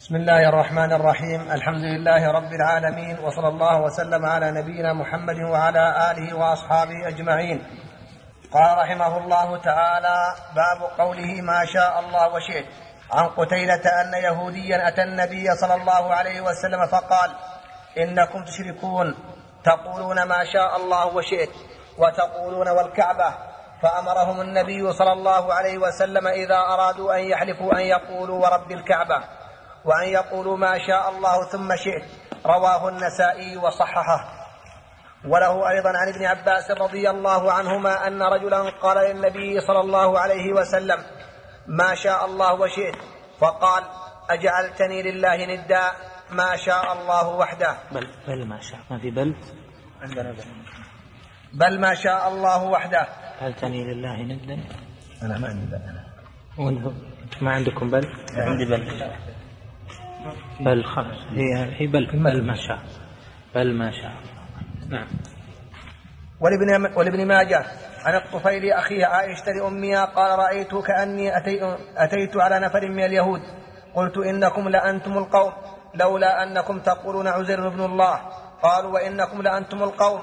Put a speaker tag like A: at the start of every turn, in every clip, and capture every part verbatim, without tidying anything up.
A: بسم الله الرحمن الرحيم. الحمد لله رب العالمين، وصلى الله وسلم على نبينا محمد وعلى آله وأصحابه أجمعين. قال رحمه الله تعالى: باب قوله ما شاء الله وشئت. عن قتيلة أن يهوديا أتى النبي صلى الله عليه وسلم فقال: إنكم تشركون تقولون ما شاء الله وشئت وتقولون والكعبة. فأمرهم النبي صلى الله عليه وسلم إذا أرادوا أن يحلفوا أن يقولوا ورب الكعبة، وأن يقولوا ما شاء الله ثم شئت. رواه النسائي وصححه. وله أيضا عن ابن عباس رضي الله عنهما أن رجلا قال للنبي صلى الله عليه وسلم: ما شاء الله وشئت. فقال: أجعلتني لله ندا؟ ما شاء الله وحده.
B: بل بل ما شاء، ما في بل
A: عندنا بل بل ما شاء الله وحده.
B: أجعلتني لله ندا.
A: أنا ما عندي بل.
B: وانتم ما عندكم بل؟
A: عندي بل.
B: بل خلاص، هي هي بل بل ما شاء بل ما شاء. نعم.
A: ولابن ولابن ماجه عن الطفيل أخيه عائشة لأمها قال: رأيت كأني أتيت, أتيت على نفر من اليهود قلت: إنكم لأنتم القوم لولا أنكم تقولون عزير ابن الله. قالوا: وإنكم لأنتم القوم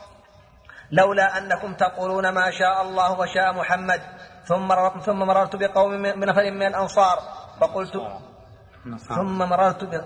A: لولا أنكم تقولون ما شاء الله وشاء محمد. ثم ثم مررت بقوم بنفر من الأنصار فقلت ثم مررت ب...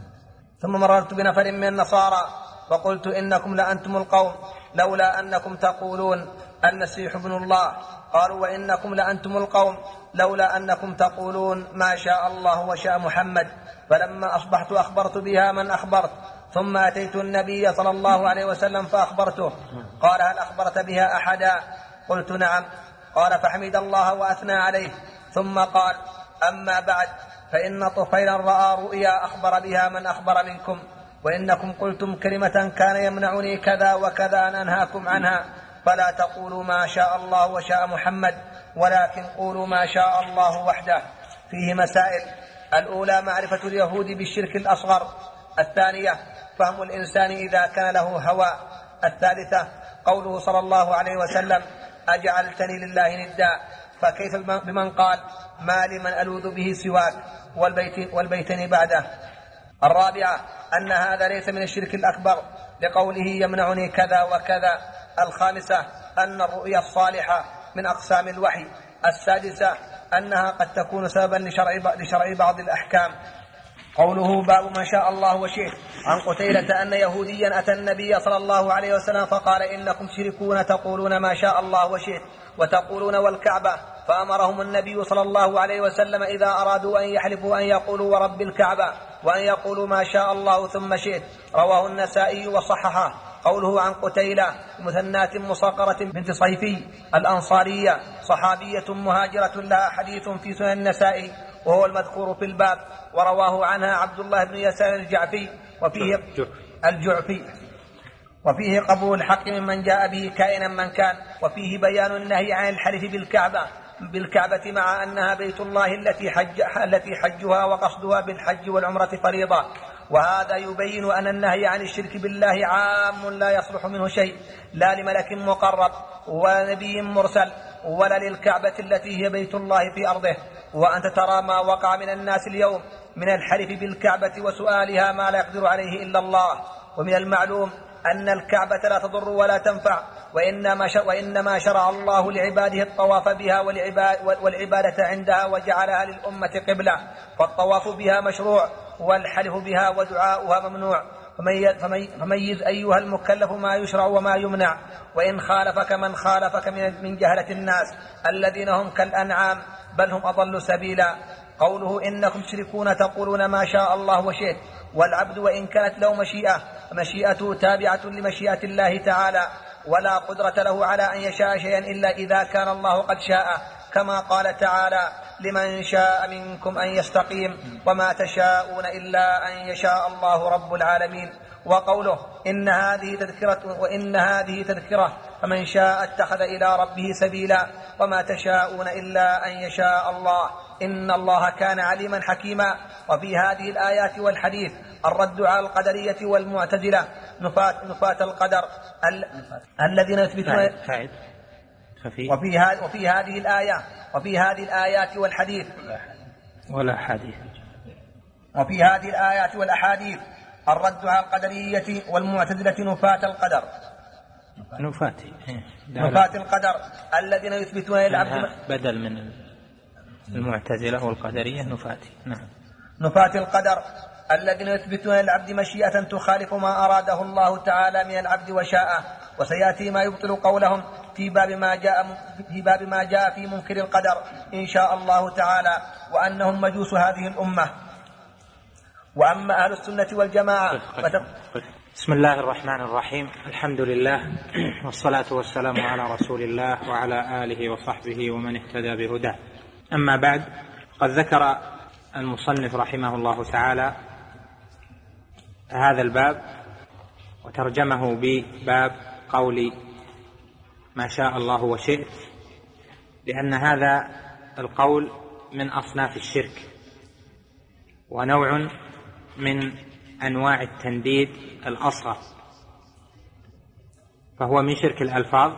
A: ثم مررت بنفر من النصارى فقلت: إنكم لأنتم القوم لولا أنكم تقولون المسيح ابن الله. قالوا: وإنكم لأنتم القوم لولا أنكم تقولون ما شاء الله وشاء محمد. فلما أصبحت أخبرت بها من أخبرت، ثم أتيت النبي صلى الله عليه وسلم فأخبرته. قال: هل أخبرت بها أحدا؟ قلت: نعم. قال: فحمد الله وأثنى عليه، ثم قال: أما بعد، فإن طفيلا رأى رؤيا أخبر بها من أخبر منكم، وإنكم قلتم كلمة كان يمنعني كذا وكذا أن أنهاكم عنها، فلا تقولوا ما شاء الله وشاء محمد، ولكن قولوا ما شاء الله وحده. فيه مسائل: الأولى معرفة اليهود بالشرك الأصغر. الثانية فهم الإنسان إذا كان له هوى. الثالثة قوله صلى الله عليه وسلم: أجعلتني لله ندا؟ فكيف بمن قال: ما لمن ألوذ به سواك والبيت والبيتين بعده. الرابعة أن هذا ليس من الشرك الأكبر لقوله يمنعني كذا وكذا. الخامسة أن الرؤيا الصالحة من أقسام الوحي. السادسة أنها قد تكون سببا لشرع, لشرع بعض الأحكام. قوله باب ما شاء الله وشئت. عن قتيلة أن يهوديا أتى النبي صلى الله عليه وسلم فقال: إنكم تشركون تقولون ما شاء الله وشئت وتقولون والكعبة. فأمرهم النبي صلى الله عليه وسلم إذا أرادوا أن يحلفوا أن يقولوا ورب الكعبة، وأن يقولوا ما شاء الله ثم شئت. رواه النسائي وصححه. قوله عن قتيلة مثناة مصغرة بنت صيفي الأنصارية صحابية مهاجرة لها حديث في سنن النسائي وهو المذكور في الباب، ورواه عنها عبد الله بن يسار الجعفي وفيه الجعفي وفيه قبول الحق ممن جاء به كائنا من كان. وفيه بيان النهي عن الحلف بالكعبة بالكعبة مع أنها بيت الله التي حج التي حجها وقصدها بالحج والعمرة فريضة. وهذا يبين أن النهي عن الشرك بالله عام لا يصلح منه شيء، لا لملك مقرب ولا نبي مرسل ولا للكعبة التي هي بيت الله في أرضه. وأنت ترى ما وقع من الناس اليوم من الحلف بالكعبة وسؤالها ما لا يقدر عليه إلا الله. ومن المعلوم أن الكعبة لا تضر ولا تنفع، وإنما, وإنما شرع الله لعباده الطواف بها والعبادة عندها وجعلها للأمة قبلة، فالطواف بها مشروع والحلف بها ودعاؤها ممنوع. فميز أيها المكلف ما يشرع وما يمنع، وإن خالفك من خالفك من جهلة الناس الذين هم كالأنعام بل هم أضل سبيلا. قوله إنكم تشركون تقولون ما شاء الله وشئت. والعبد وإن كانت له مشيئة مشيئته تابعة لمشيئة الله تعالى، ولا قدرة له على أن يشاء شيئا إلا إذا كان الله قد شاء، كما قال تعالى: لمن شاء منكم أن يستقيم وما تشاءون إلا أن يشاء الله رب العالمين. وقوله إن هذه تذكرة وإن هذه تذكرة فمن شاء اتخذ إلى ربه سبيلا وما تشاءون إلا أن يشاء الله إن الله كان عليما حكيما. وفي هذه الآيات والحديث الرد على القدرية والمعتزلة نفاة, نفاة القدر ال... الذين يثبتون وفي, ها... وفي هذه الآية وفي هذه الآيات والحديث
B: ولا حديث
A: وفي هذه الآيات والأحاديث الرد على القدرية والمعتزلة نفاة القدر
B: نفاة
A: نفاة القدر الذين يثبتون للعبد
B: بدل من المعتزلة والقدرية نفاة. نعم.
A: نفاة القدر الذين يثبتون للعبد مشيئة تخالف ما أراده الله تعالى من العبد وشاءه، وسيأتي ما يبطل قولهم في باب ما جاء في باب ما جاء في منكر القدر إن شاء الله تعالى، وأنهم مجوس هذه الأمة. وأما أهل السنة والجماعة فتق...
B: بسم الله الرحمن الرحيم. الحمد لله والصلاة والسلام على رسول الله وعلى آله وصحبه ومن اهتدى بهداه. أما بعد، قد ذكر المصنف رحمه الله تعالى هذا الباب وترجمه بباب قول ما شاء الله وشئت، لأن هذا القول من أصناف الشرك ونوع من أنواع التنديد الأصغر، فهو من شرك الألفاظ.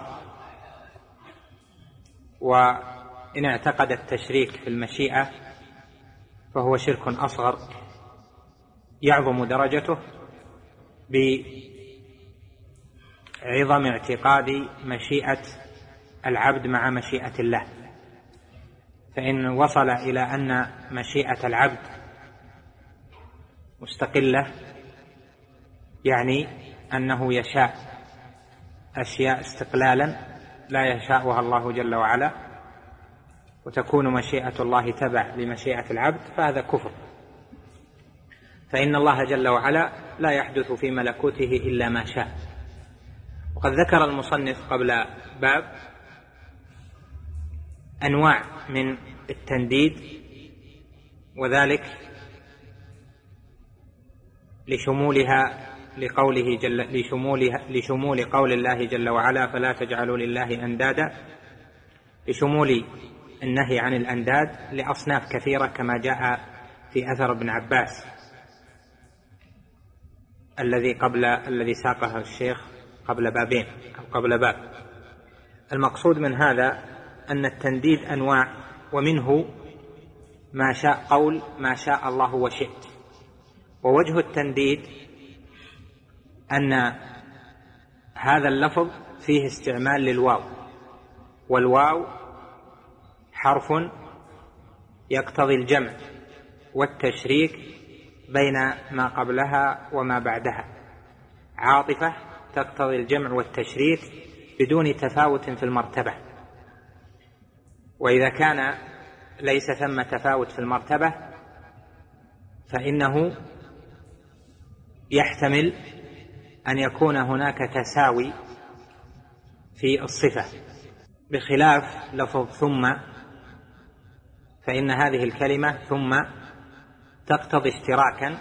B: وإن اعتقد التشريك في المشيئة فهو شرك أصغر يعظم درجته بعظم اعتقاد مشيئة العبد مع مشيئة الله. فإن وصل إلى أن مشيئة العبد مستقلة، يعني أنه يشاء أشياء استقلالا لا يشاءها الله جل وعلا، وتكون مشيئة الله تبع لمشيئة العبد، فهذا كفر. فإن الله جل وعلا لا يحدث في ملكوته إلا ما شاء. وقد ذكر المصنف قبل باب أنواع من التنديد، وذلك لشمولها لقوله جل لشمولها لشمول قول الله جل وعلا فلا تجعلوا لله أندادا، لشمول النهي عن الأنداد لأصناف كثيرة كما جاء في أثر ابن عباس الذي قبل الذي ساقه الشيخ قبل بابين أو قبل باب. المقصود من هذا أن التنديد أنواع، ومنه ما شاء قول ما شاء الله وشئت. ووجه التنديد أن هذا اللفظ فيه استعمال للواو، والواو حرف يقتضي الجمع والتشريك بين ما قبلها وما بعدها، عاطفة تقتضي الجمع والتشريك بدون تفاوت في المرتبة. وإذا كان ليس ثم تفاوت في المرتبة فإنه يحتمل أن يكون هناك تساوي في الصفة، بخلاف لفظ ثم، فإن هذه الكلمة ثم تقتضي اشتراكا،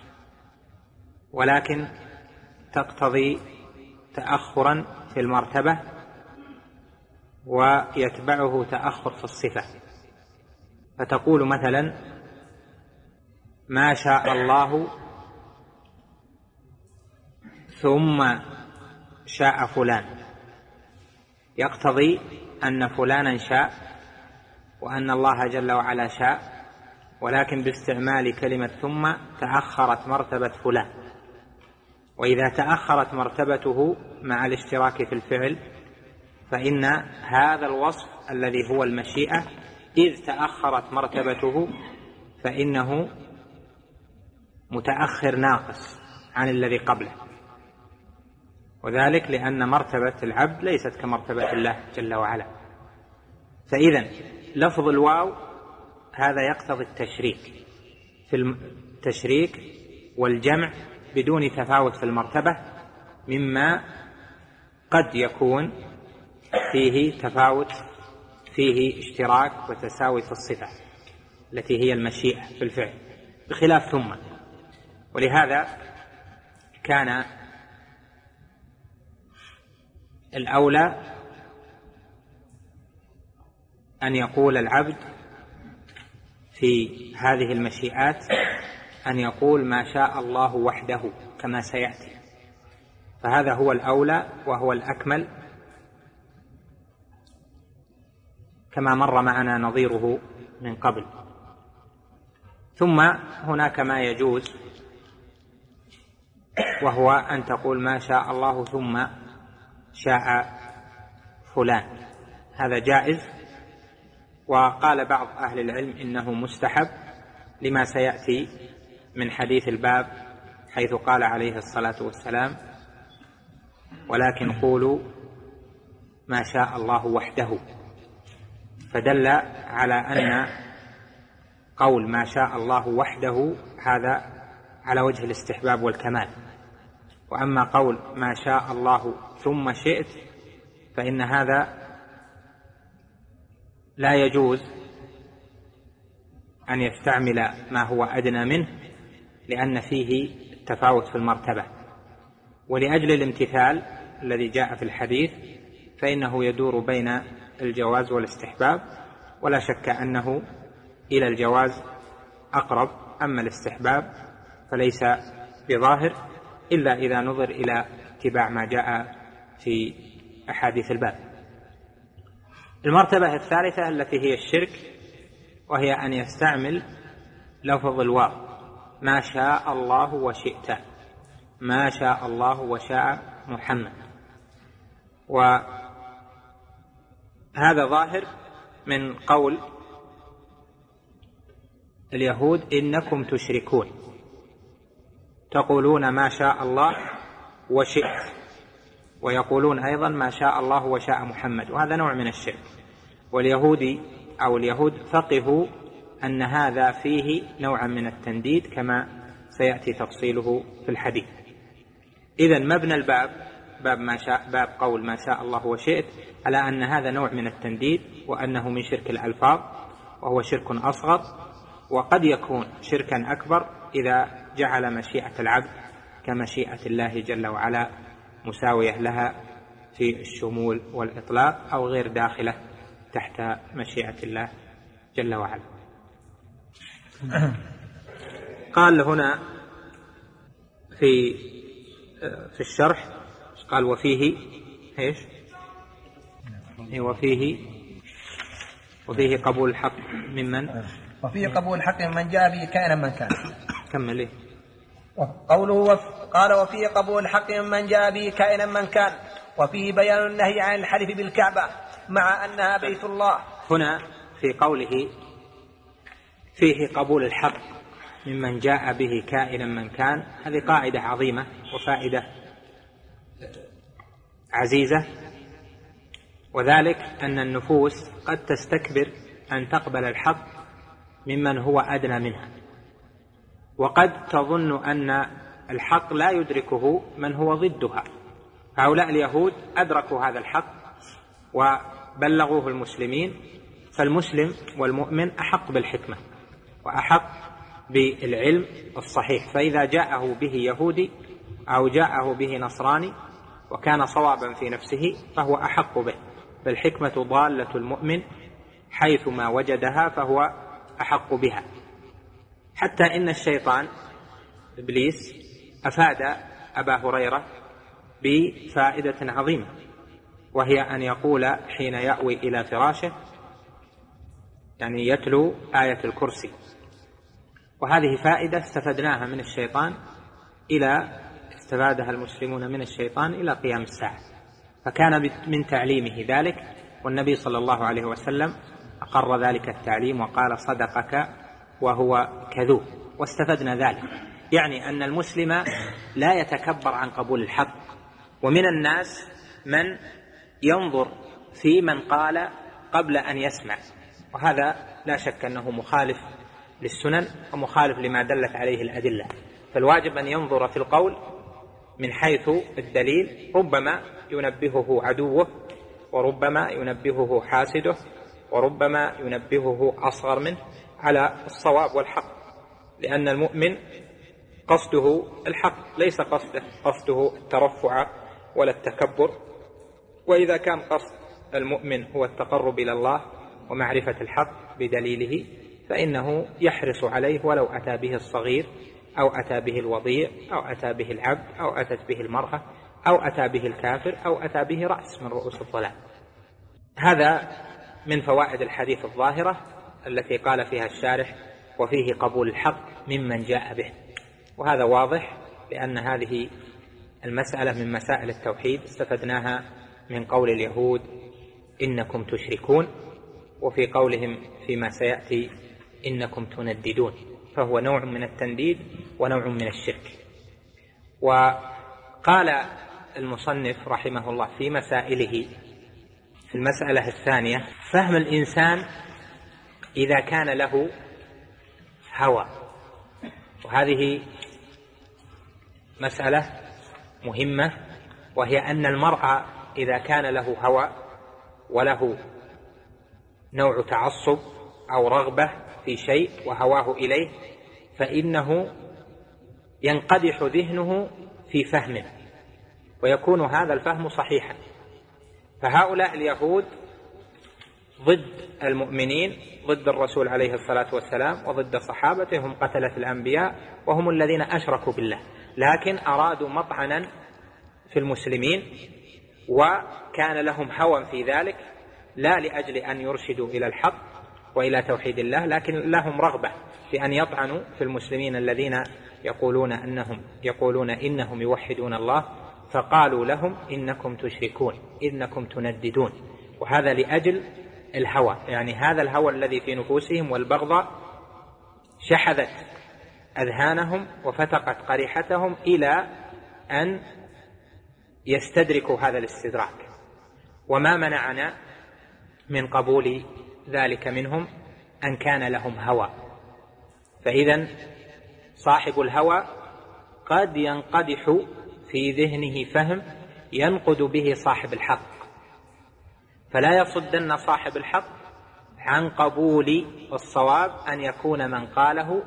B: ولكن تقتضي تأخرا في المرتبة ويتبعه تأخر في الصفة. فتقول مثلا ما شاء الله ثم شاء فلان، يقتضي أن فلانا شاء وأن الله جل وعلا شاء، ولكن باستعمال كلمة ثم تأخرت مرتبة فلان. وإذا تأخرت مرتبته مع الاشتراك في الفعل فإن هذا الوصف الذي هو المشيئة إذ تأخرت مرتبته فإنه متأخر ناقص عن الذي قبله، وذلك لأن مرتبة العبد ليست كمرتبة الله جل وعلا. فإذا لفظ الواو هذا يقتضي التشريك في التشريك والجمع بدون تفاوت في المرتبة، مما قد يكون فيه تفاوت، فيه اشتراك وتساوي في الصفة التي هي المشيئة في الفعل، بخلاف ثم. ولهذا كان الأولى أن يقول العبد في هذه المشيئات أن يقول ما شاء الله وحده كما سيأتي، فهذا هو الأولى وهو الأكمل، كما مر معنا نظيره من قبل. ثم هناك ما يجوز، وهو أن تقول ما شاء الله ثم شاء فلان، هذا جائز. وقال بعض أهل العلم إنه مستحب لما سيأتي من حديث الباب، حيث قال عليه الصلاة والسلام ولكن قولوا ما شاء الله وحده، فدل على أن قول ما شاء الله وحده هذا على وجه الاستحباب والكمال. وأما قول ما شاء الله ثم شئت فإن هذا لا يجوز أن يستعمل ما هو أدنى منه، لأن فيه تفاوت في المرتبة. ولأجل الامتثال الذي جاء في الحديث فإنه يدور بين الجواز والاستحباب، ولا شك أنه إلى الجواز أقرب، أما الاستحباب فليس بظاهر إلا إذا نظر إلى اتباع ما جاء في أحاديث الباب. المرتبة الثالثة التي هي الشرك، وهي أن يستعمل لفظ الواو ما شاء الله وشئت، ما شاء الله وشاء محمد، وهذا ظاهر من قول اليهود إنكم تشركون، تقولون ما شاء الله وشئت، ويقولون أيضا ما شاء الله وشاء محمد، وهذا نوع من الشرك. واليهودي أو اليهود فقهوا أن هذا فيه نوعا من التنديد كما سيأتي تفصيله في الحديث. إذن مبنى الباب باب, ما شاء باب قول ما شاء الله وشئت على أن هذا نوع من التنديد، وأنه من شرك الألفاظ، وهو شرك أصغر، وقد يكون شركا أكبر إذا جعل مشيئة العبد كمشيئة الله جل وعلا مساوية لها في الشمول والإطلاق، أو غير داخلة تحت مشيئة الله جل وعلا. قال هنا في في الشرح قال وفيه ايش وفيه وفيه قبول الحق ممن
A: وفيه قبول الحق ممن جاء به كائنا من كان.
B: كمل إيه؟
A: قوله وف... قال وفيه قبول الحق ممن جاء به كائنا من كان، وفيه بيان النهي عن الحلف بالكعبة مع أنها بيت الله.
B: هنا في قوله فيه قبول الحق ممن جاء به كائنا من كان، هذه قاعدة عظيمة وفائدة عزيزة، وذلك أن النفوس قد تستكبر أن تقبل الحق ممن هو أدنى منها، وقد تظن أن الحق لا يدركه من هو ضدها. هؤلاء اليهود أدركوا هذا الحق وبلغوه المسلمين، فالمسلم والمؤمن أحق بالحكمة وأحق بالعلم الصحيح، فإذا جاءه به يهودي أو جاءه به نصراني وكان صوابا في نفسه فهو أحق به، فالحكمة ضالة المؤمن حيثما وجدها فهو أحق بها. حتى إن الشيطان إبليس أفاد أبا هريرة بفائدة عظيمة، وهي أن يقول حين يأوي إلى فراشه، يعني يتلو آية الكرسي، وهذه فائدة استفدناها من الشيطان إلى استفادها المسلمون من الشيطان إلى قيام الساعة، فكان من تعليمه ذلك، والنبي صلى الله عليه وسلم أقر ذلك التعليم وقال صدقك وهو كذوب، واستفدنا ذلك. يعني أن المسلم لا يتكبر عن قبول الحق، ومن الناس من ينظر في من قال قبل أن يسمع، وهذا لا شك أنه مخالف للسنن ومخالف لما دلت عليه الأدلة، فالواجب أن ينظر في القول من حيث الدليل، ربما ينبهه عدوه، وربما ينبهه حاسده، وربما ينبهه أصغر منه على الصواب والحق، لأن المؤمن قصده الحق، ليس قصده قصده الترفع ولا التكبر. وإذا كان قصد المؤمن هو التقرب إلى الله ومعرفة الحق بدليله فإنه يحرص عليه ولو أتى به الصغير أو أتى به الوضيع أو أتى به العبد أو أتت به المرأة أو أتى به الكافر أو أتى به رأس من رؤوس الضلال. هذا من فوائد الحديث الظاهرة التي قال فيها الشارح وفيه قبول الحق ممن جاء به. وهذا واضح لأن هذه المسألة من مسائل التوحيد استفدناها من قول اليهود إنكم تشركون، وفي قولهم فيما سيأتي إنكم تنددون، فهو نوع من التنديد ونوع من الشرك. وقال المصنف رحمه الله في مسائله في المسألة الثانية: فهم الإنسان إذا كان له هوى. وهذه مسألة مهمة، وهي أن المرء إذا كان له هوى وله نوع تعصب أو رغبة في شيء وهواه إليه، فإنه ينقدح ذهنه في فهمه، ويكون هذا الفهم صحيحا. فهؤلاء اليهود ضد المؤمنين، ضد الرسول عليه الصلاة والسلام وضد صحابته، هم قتلة الأنبياء وهم الذين أشركوا بالله، لكن أرادوا مطعنا في المسلمين، وكان لهم هوى في ذلك، لا لأجل أن يرشدوا إلى الحق وإلى توحيد الله، لكن لهم رغبة في أن يطعنوا في المسلمين الذين يقولون أنهم يقولون إنهم يوحدون الله، فقالوا لهم إنكم تشركون، إنكم تنددون. وهذا لأجل الهوى، يعني هذا الهوى الذي في نفوسهم والبغضة شحذت أذهانهم وفتقت قريحتهم إلى أن يستدركوا هذا الاستدراك. وما منعنا من قبول ذلك منهم أن كان لهم هوى. فإذا صاحب الهوى قد ينقدح في ذهنه فهم ينقد به صاحب الحق، فلا يصدن صاحب الحق عن قبول الصواب أن يكون من قاله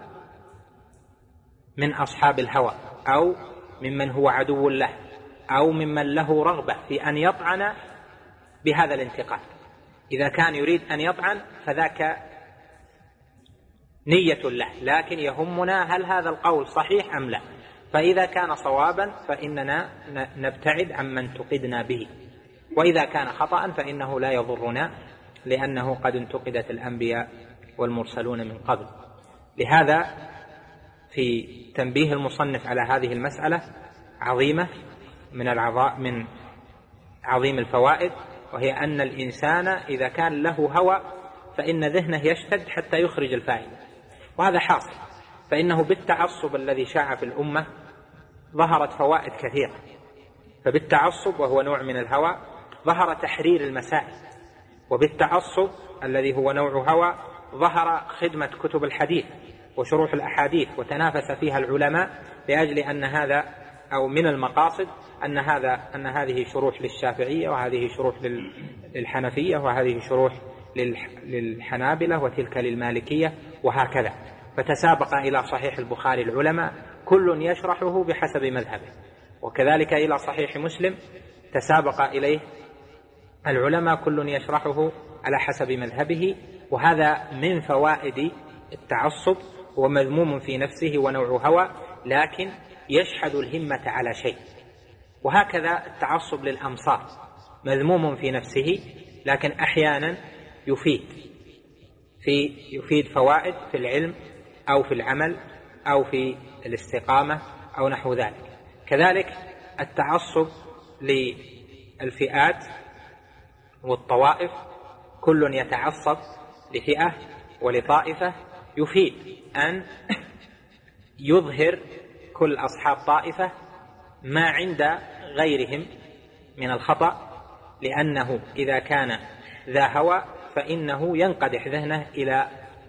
B: من أصحاب الهوى أو ممن هو عدو له أو ممن له رغبة في أن يطعن بهذا الانتقاد. إذا كان يريد أن يطعن فذاك نية له، لكن يهمنا هل هذا القول صحيح أم لا. فإذا كان صوابا فإننا نبتعد عمن انتقدنا به، وإذا كان خطأ فإنه لا يضرنا، لأنه قد انتقدت الأنبياء والمرسلون من قبل. لهذا في تنبيه المصنف على هذه المسألة عظيمة من العظاء من عظيم الفوائد، وهي أن الإنسان إذا كان له هوى فإن ذهنه يشتد حتى يخرج الفائدة، وهذا حاصل. فإنه بالتعصب الذي شاع في الأمة ظهرت فوائد كثيرة، فبالتعصب وهو نوع من الهوى ظهر تحرير المسائل، وبالتعصب الذي هو نوع هوى ظهر خدمة كتب الحديث وشروح الأحاديث، وتنافس فيها العلماء لأجل أن هذا أو من المقاصد أن هذا أن هذه شروح للشافعية وهذه شروح للحنفية وهذه شروح للحنابلة وتلك للمالكية وهكذا. فتسابق إلى صحيح البخاري العلماء كل يشرحه بحسب مذهبه، وكذلك إلى صحيح مسلم تسابق إليه العلماء كل يشرحه على حسب مذهبه. وهذا من فوائد التعصب، ومذموم في نفسه ونوع هوى، لكن يشحذ الهمة على شيء. وهكذا التعصب للأمصار مذموم في نفسه، لكن أحيانا يفيد في يفيد فوائد في العلم أو في العمل أو في الاستقامة أو نحو ذلك. كذلك التعصب للفئات والطوائف، كل يتعصب لفئة ولطائفة، يفيد أن يظهر كل أصحاب طائفة ما عند غيرهم من الخطأ، لأنه إذا كان ذا هوى فإنه ينقدح ذهنه إلى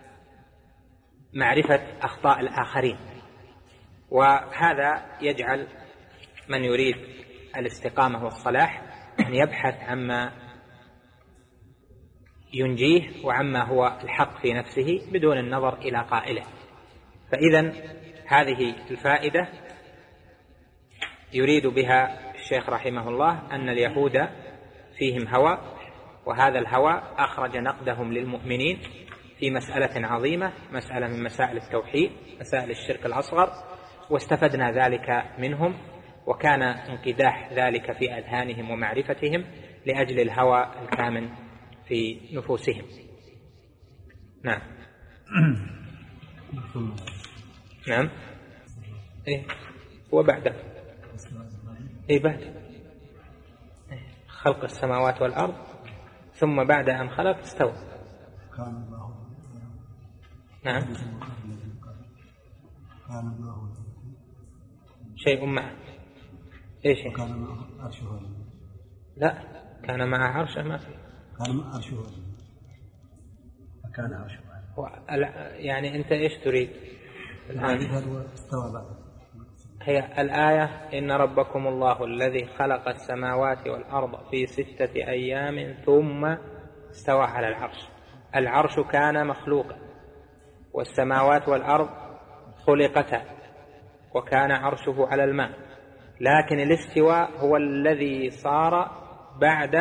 B: معرفة أخطاء الآخرين، وهذا يجعل من يريد الاستقامة والصلاح أن يبحث عما ينجيه وعما هو الحق في نفسه بدون النظر إلى قائله. فإذا هذه الفائدة يريد بها الشيخ رحمه الله أن اليهود فيهم هوى، وهذا الهوى أخرج نقدهم للمؤمنين في مسألة عظيمة، مسألة من مسائل التوحيد، مسائل الشرك الأصغر، واستفدنا ذلك منهم، وكان انقداح ذلك في أذهانهم ومعرفتهم لأجل الهوى الكامن في نفوسهم. نعم. نعم إيه هو بعده إيه بعد خلق السماوات والأرض ثم بعد أن خلق استوى. نعم شيء معه ايش لا كان معه عرشه ما في
C: كان معه عرشه كان عرشه
B: يعني انت ايش تريد الآن؟
C: استوى بعد
B: هي الآية إن ربكم الله الذي خلق السماوات والأرض في ستة أيام ثم استوى على العرش. العرش كان مخلوقا والسماوات والأرض خلقتا وكان عرشه على الماء، لكن الاستواء هو الذي صار بعد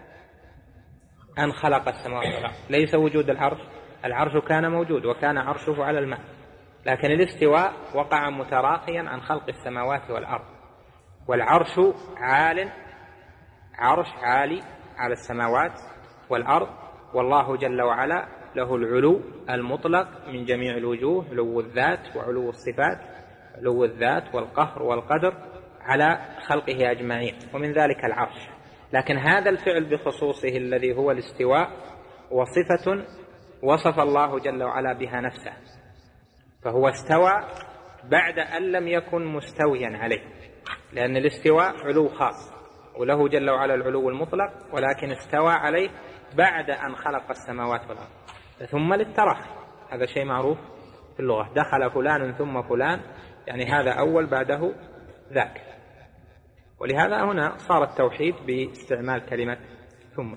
B: أن خلق السماوات والأرض، ليس وجود العرش. العرش كان موجود وكان عرشه على الماء، لكن الاستواء وقع متراخيا عن خلق السماوات والأرض. والعرش عال، عرش عالي على السماوات والأرض، والله جل وعلا له العلو المطلق من جميع الوجوه، علو الذات وعلو الصفات، علو الذات والقهر والقدر على خلقه أجمعين، ومن ذلك العرش. لكن هذا الفعل بخصوصه الذي هو الاستواء وصفة وصف الله جل وعلا بها نفسه، فهو استوى بعد أن لم يكن مستويا عليه، لأن الاستواء علو خاص وله جل وعلا العلو المطلق، ولكن استوى عليه بعد أن خلق السماوات والأرض ثم للتراخي. هذا شيء معروف في اللغة، دخل فلان ثم فلان، يعني هذا أول بعده ذاك. ولهذا هنا صار التوحيد باستعمال كلمة ثم.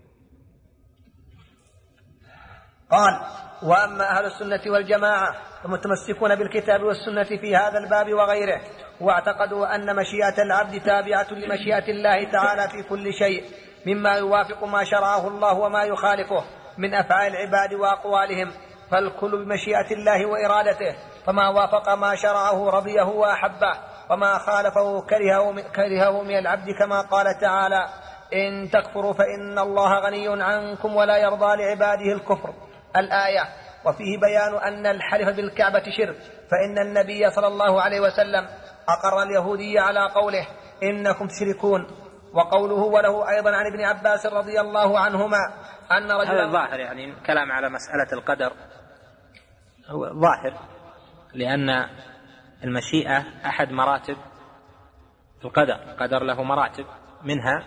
A: قال: وأما أهل السنة والجماعة فمتمسكون بالكتاب والسنة في هذا الباب وغيره، واعتقدوا أن مشيئة العبد تابعة لمشيئة الله تعالى في كل شيء مما يوافق ما شرعه الله وما يخالفه من أفعال العباد وأقوالهم، فالكل بمشيئة الله وإرادته، فما وافق ما شرعه رضيه وأحبه، وما خالفه كرهه, كرهه من العبد، كما قال تعالى: إن تكفروا فإن الله غني عنكم ولا يرضى لعباده الكفر، الآية. وفيه بيان أن الحلف بالكعبة شرك، فإن النبي صلى الله عليه وسلم أقر اليهودي على قوله: إنكم تشركون. وقوله: وله أيضا عن ابن عباس رضي الله عنهما أن رجلا،
B: هذا الظاهر، يعني كلام على مسألة القدر هو ظاهر، لأن المشيئة أحد مراتب القدر. القدر له مراتب، منها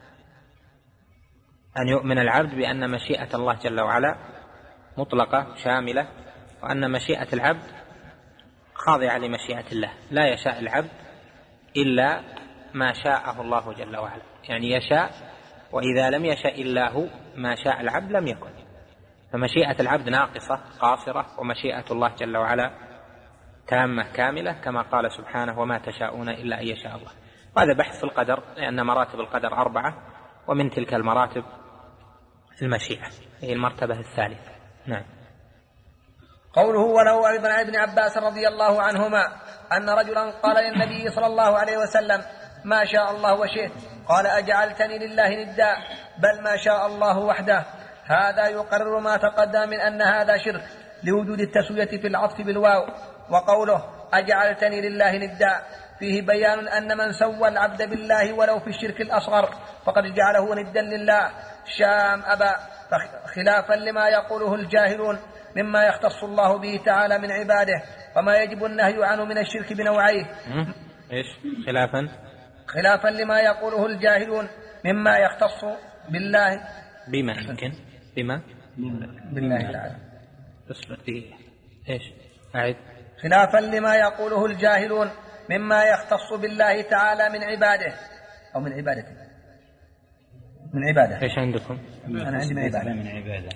B: أن يؤمن العبد بأن مشيئة الله جل وعلا مطلقة شاملة، وأن مشيئة العبد خاضعة لمشيئة الله، لا يشاء العبد إلا ما شاءه الله جل وعلا، يعني يشاء، وإذا لم يشاء إلا هو ما شاء العبد لم يكن. فمشيئة العبد ناقصة قاصرة، ومشيئة الله جل وعلا تامة كاملة، كما قال سبحانه: وما تشاءون إلا أن يشاء الله. وهذا بحث في القدر، لأن مراتب القدر أربعة، ومن تلك المراتب المشيئة هي المرتبة الثالثة. نعم.
A: قوله: وله أيضا عن ابن عباس رضي الله عنهما أن رجلا قال للنبي صلى الله عليه وسلم: ما شاء الله وشئت. قال: أجعلتني لله ندا؟ بل ما شاء الله وحده. هذا يقرر ما تقدم من أن هذا شرك لوجود التسوية في العطف بالواو. وقوله: أجعلتني لله ندا فيه بيان أن من سوى العبد بالله ولو في الشرك الأصغر فقد جعله ندا لله، شام أبا، خلافا لما يقوله الجاهلون مما يختص الله به تعالى من عباده، وما يجب النهي عنه من الشرك بنوعيه.
B: إيش خلافا؟
A: خلافا لما يقوله الجاهلون مما يختص بالله.
B: بما يمكن بما
A: بالله تعالى.
B: اصبر دقيقة. إيش أعد؟
A: خلافا لما يقوله الجاهلون مما يختص بالله تعالى من عباده أو من عبادته. من عبادة.
B: إيش عندكم؟
A: أنا عندي من عبادة.
C: من عبادة.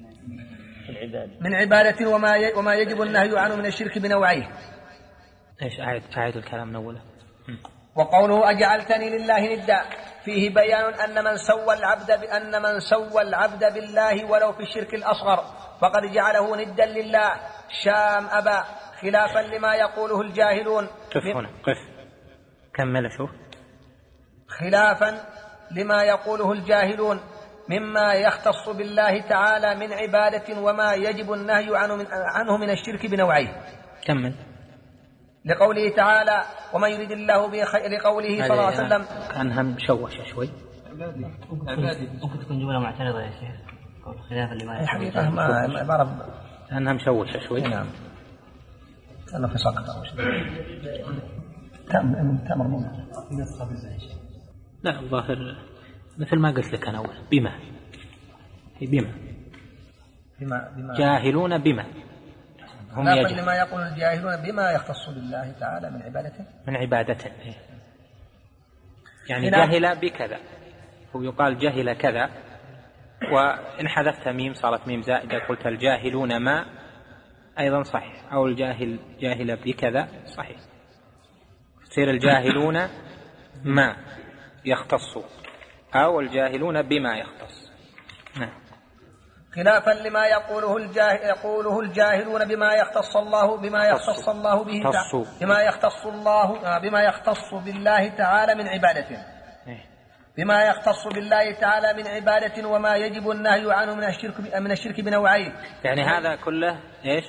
A: من عبادة وما وما يجب النهي عنه من الشرك بنوعيه.
B: إيش أعد أعد الكلام من أوله.
A: وقوله: أجعلتني لله ندا فيه بيان أن من سوى العبد بأن من سوى العبد بالله ولو في الشرك الأصغر فقد جعله ندا لله، شام أبا، خلافا لما يقوله الجاهلون.
B: قف هنا، قف، كمل شوف.
A: خلافا لما يقوله الجاهلون مما يختص بالله تعالى من عبادة وما يجب النهي عنه من, عنه من الشرك بنوعيه.
B: كمل.
A: لقوله تعالى ومن يريد الله به خير، لقوله صلى الله عليه وسلم
B: كأنها مشوشة شوي.
C: ممكن تكون جملة معترضة يا شيخ، خلافا لما
A: حقيقة ما عبارة
B: كأنها مشوشة شوي.
A: نعم أنا في سقط أو شيء. تأمر ممكن
B: لا الظاهر مثل ما قلت لك أنا أول بما بما
A: بما, بما
B: جاهلون بما
A: هم يجهلون لما يقول الجاهلون بما يختص بالله تعالى من عبادته
B: من عبادته يعني جاهل بكذا، هو يقال جاهل كذا، وإن حذفت ميم صارت ميم زائدة قلت الجاهلون ما أيضا صحيح، أو الجاهل جاهل بكذا صحيح، تصير الجاهلون ما يختص أو الجاهلون بما يختص. نعم.
A: خلافا لما يقوله الجاهل يقوله الجاهلون بما يختص الله بما يختص الله به تعالى بما يختص الله بما يختص بالله تعالى من عبادته بما يختص بالله تعالى من عبادة وما يجب النهي عنه من الشرك من الشرك بنوعين.
B: يعني هذا كله ايش؟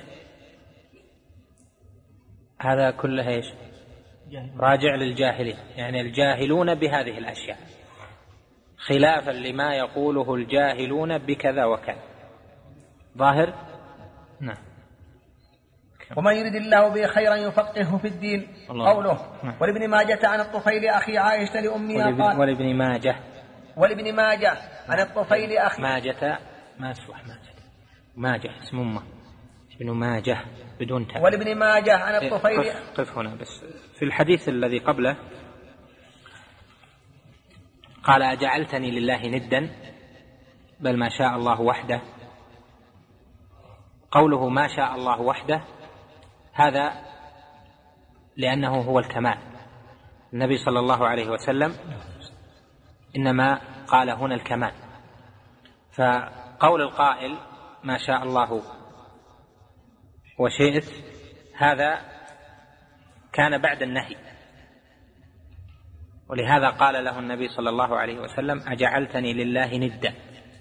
B: هذا كله ايش؟ راجع للجاهلين، يعني الجاهلون بهذه الأشياء خلافا لما يقوله الجاهلون بكذا وكذا. ظاهر؟ نعم.
A: ومن يريد الله به خيرا يفقهه في الدين. قوله نعم. ولابن ماجة عن الطفيل أخي عائشة لأمها قال
B: ولابن ماجة
A: ولابن ماجة عن الطفيل أخي
B: ماجة ما أصبح ماجة ماجة اسم أمه ابن ماجة بدون تاء.
A: ولابن ماجة عن الطفيل
B: قف, قف هنا بس في الحديث الذي قبله قال أجعلتني لله ندا بل ما شاء الله وحده. قوله ما شاء الله وحده هذا لأنه هو الكمال. النبي صلى الله عليه وسلم إنما قال هنا الكمال، فقول القائل ما شاء الله وشئت هذا كان بعد النهي، ولهذا قال له النبي صلى الله عليه وسلم أجعلتني لله ندا.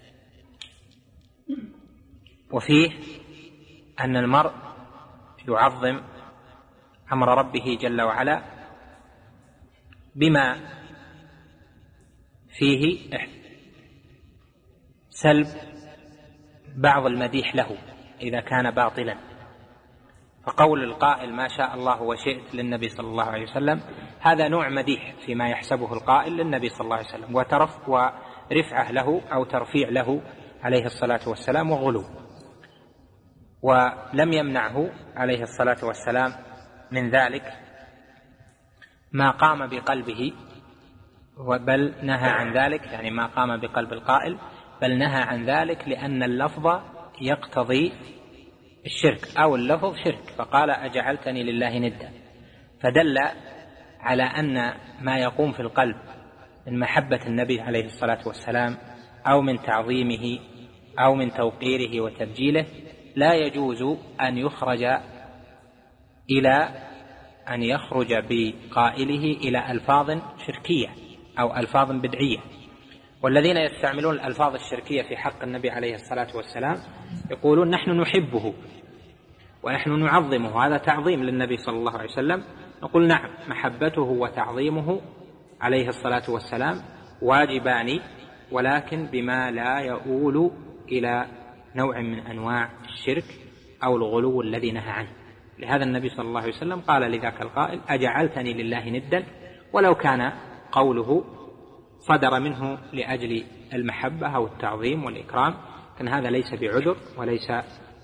B: وفيه أن المرء يعظم أمر ربه جل وعلا بما فيه سلب بعض المديح له إذا كان باطلا. فقول القائل ما شاء الله وشئت للنبي صلى الله عليه وسلم هذا نوع مديح فيما يحسبه القائل للنبي صلى الله عليه وسلم، وترف ورفعه له أو ترفيع له عليه الصلاة والسلام وغلو. ولم يمنعه عليه الصلاة والسلام من ذلك ما قام بقلبه، بل نهى عن ذلك، يعني ما قام بقلب القائل بل نهى عن ذلك لأن اللفظ يقتضي الشرك أو اللفظ شرك، فقال أجعلتني لله ندا، فدل على أن ما يقوم في القلب من محبة النبي عليه الصلاة والسلام أو من تعظيمه أو من توقيره وتبجيله لا يجوز أن يخرج إلى أن يخرج بقائله إلى ألفاظ شركية أو ألفاظ بدعية. والذين يستعملون الألفاظ الشركية في حق النبي عليه الصلاة والسلام يقولون نحن نحبه ونحن نعظمه، هذا تعظيم للنبي صلى الله عليه وسلم. نقول نعم، محبته وتعظيمه عليه الصلاة والسلام واجبان، ولكن بما لا يؤول إلى نوع من أنواع الشرك أو الغلو الذي نهى عنه. لهذا النبي صلى الله عليه وسلم قال لذاك القائل أجعلتني لله ندا، ولو كان قوله صدر منه لأجل المحبة أو التعظيم والإكرام، كان هذا ليس بعذر وليس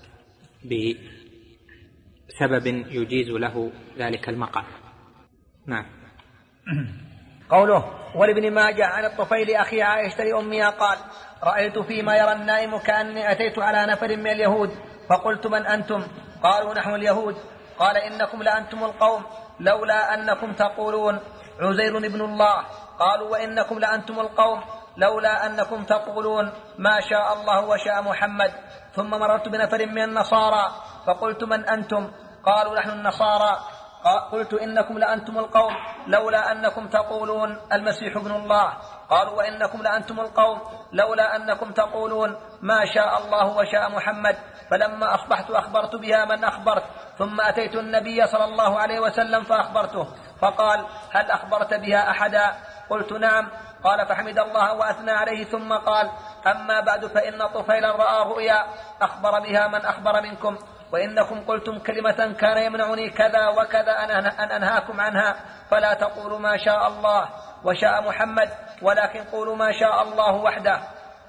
B: بسبب يجيز له ذلك المقام. نعم.
A: قوله ولابن ماجه عن الطفيل أخي عائشة لأمها قال رأيت فيما يرى النائم كأني أتيت على نفر من اليهود فقلت من أنتم؟ قالوا نحن اليهود. قال إنكم لأنتم القوم لولا أنكم تقولون عزير ابن الله. قالوا وإنكم لأنتم القوم لولا أنكم تقولون ما شاء الله وشاء محمد. ثم مررت بنفر من النصارى فقلت من أنتم؟ قالوا نحن النصارى. قلت إنكم لأنتم القوم لولا أنكم تقولون المسيح ابن الله. قالوا وإنكم لأنتم القوم لولا أنكم تقولون ما شاء الله وشاء محمد. فلما أصبحت أخبرت بها من أخبرت، ثم أتيت النبي صلى الله عليه وسلم فأخبرته، فقال هل أخبرت بها أحدا؟ قلت نعم. قال فحمد الله وأثنى عليه، ثم قال أما بعد فإن طفيلا رأى رؤيا أخبر بها من أخبر منكم، وإنكم قلتم كلمة كان يمنعني كذا وكذا أن أنهاكم عنها، فلا تقولوا ما شاء الله وشاء محمد، ولكن قولوا ما شاء الله وحده.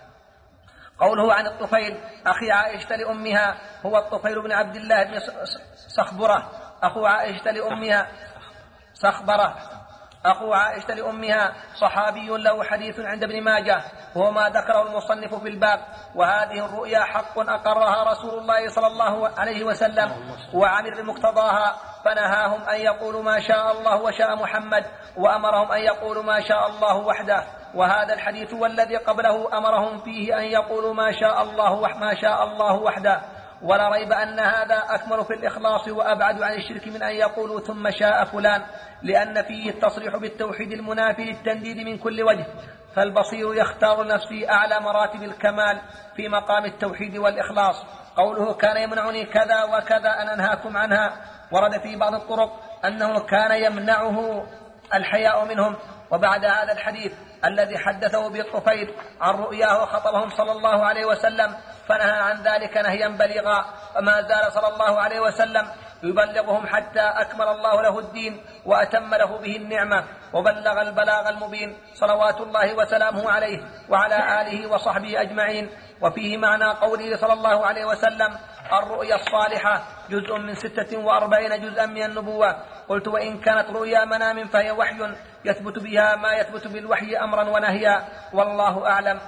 A: قوله عن الطفيل أخي عائشة لأمها هو الطفيل بن عبد الله بن صخبرة أخو عائشة لأمها صخبرة أخو عائشة لأمها، صحابي له حديث عند ابن ماجه، وهو ما ذكره المصنف في الباب. وهذه الرؤيا حق أقرها رسول الله صلى الله عليه وسلم وعمل بمقتضاها، فنهاهم أن يقولوا ما شاء الله وشاء محمد، وأمرهم أن يقولوا ما شاء الله وحده. وهذا الحديث والذي قبله أمرهم فيه أن يقولوا ما شاء الله ما شاء الله وحده. ولا ريب أن هذا أكمل في الإخلاص وأبعد عن الشرك من أن يقولوا ثم شاء فلان، لأن فيه التصريح بالتوحيد المنافي للتنديد من كل وجه. فالبصير يختار لنفسه أعلى مراتب الكمال في مقام التوحيد والإخلاص. قوله كان يمنعني كذا وكذا أن أنهاكم عنها، ورد في بعض الطرق أنه كان يمنعه الحياء منهم. وبعد هذا الحديث الذي حدثه بالطفيل عن رؤياه خطبهم صلى الله عليه وسلم فنهى عن ذلك نهيا بليغا، فما زال صلى الله عليه وسلم يبلغهم حتى أكمل الله له الدين وأتم له به النعمة وبلغ البلاغ المبين صلوات الله وسلامه عليه وعلى آله وصحبه أجمعين. وفيه معنى قوله صلى الله عليه وسلم الرؤيا الصالحة جزء من ستة وأربعين جزءا من النبوة. قلت وإن كانت رؤيا منام فهي وحي يثبت بها ما يثبت بالوحي أمرا ونهيا، والله أعلم.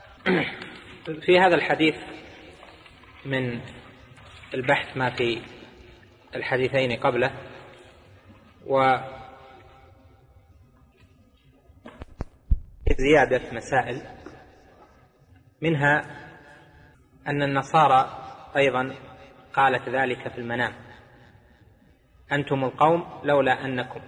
B: في هذا الحديث من البحث ما في الحديثين قبله، وزيادة مسائل، منها أن النصارى أيضا قالت ذلك في المنام: أنتم القوم لولا أنكم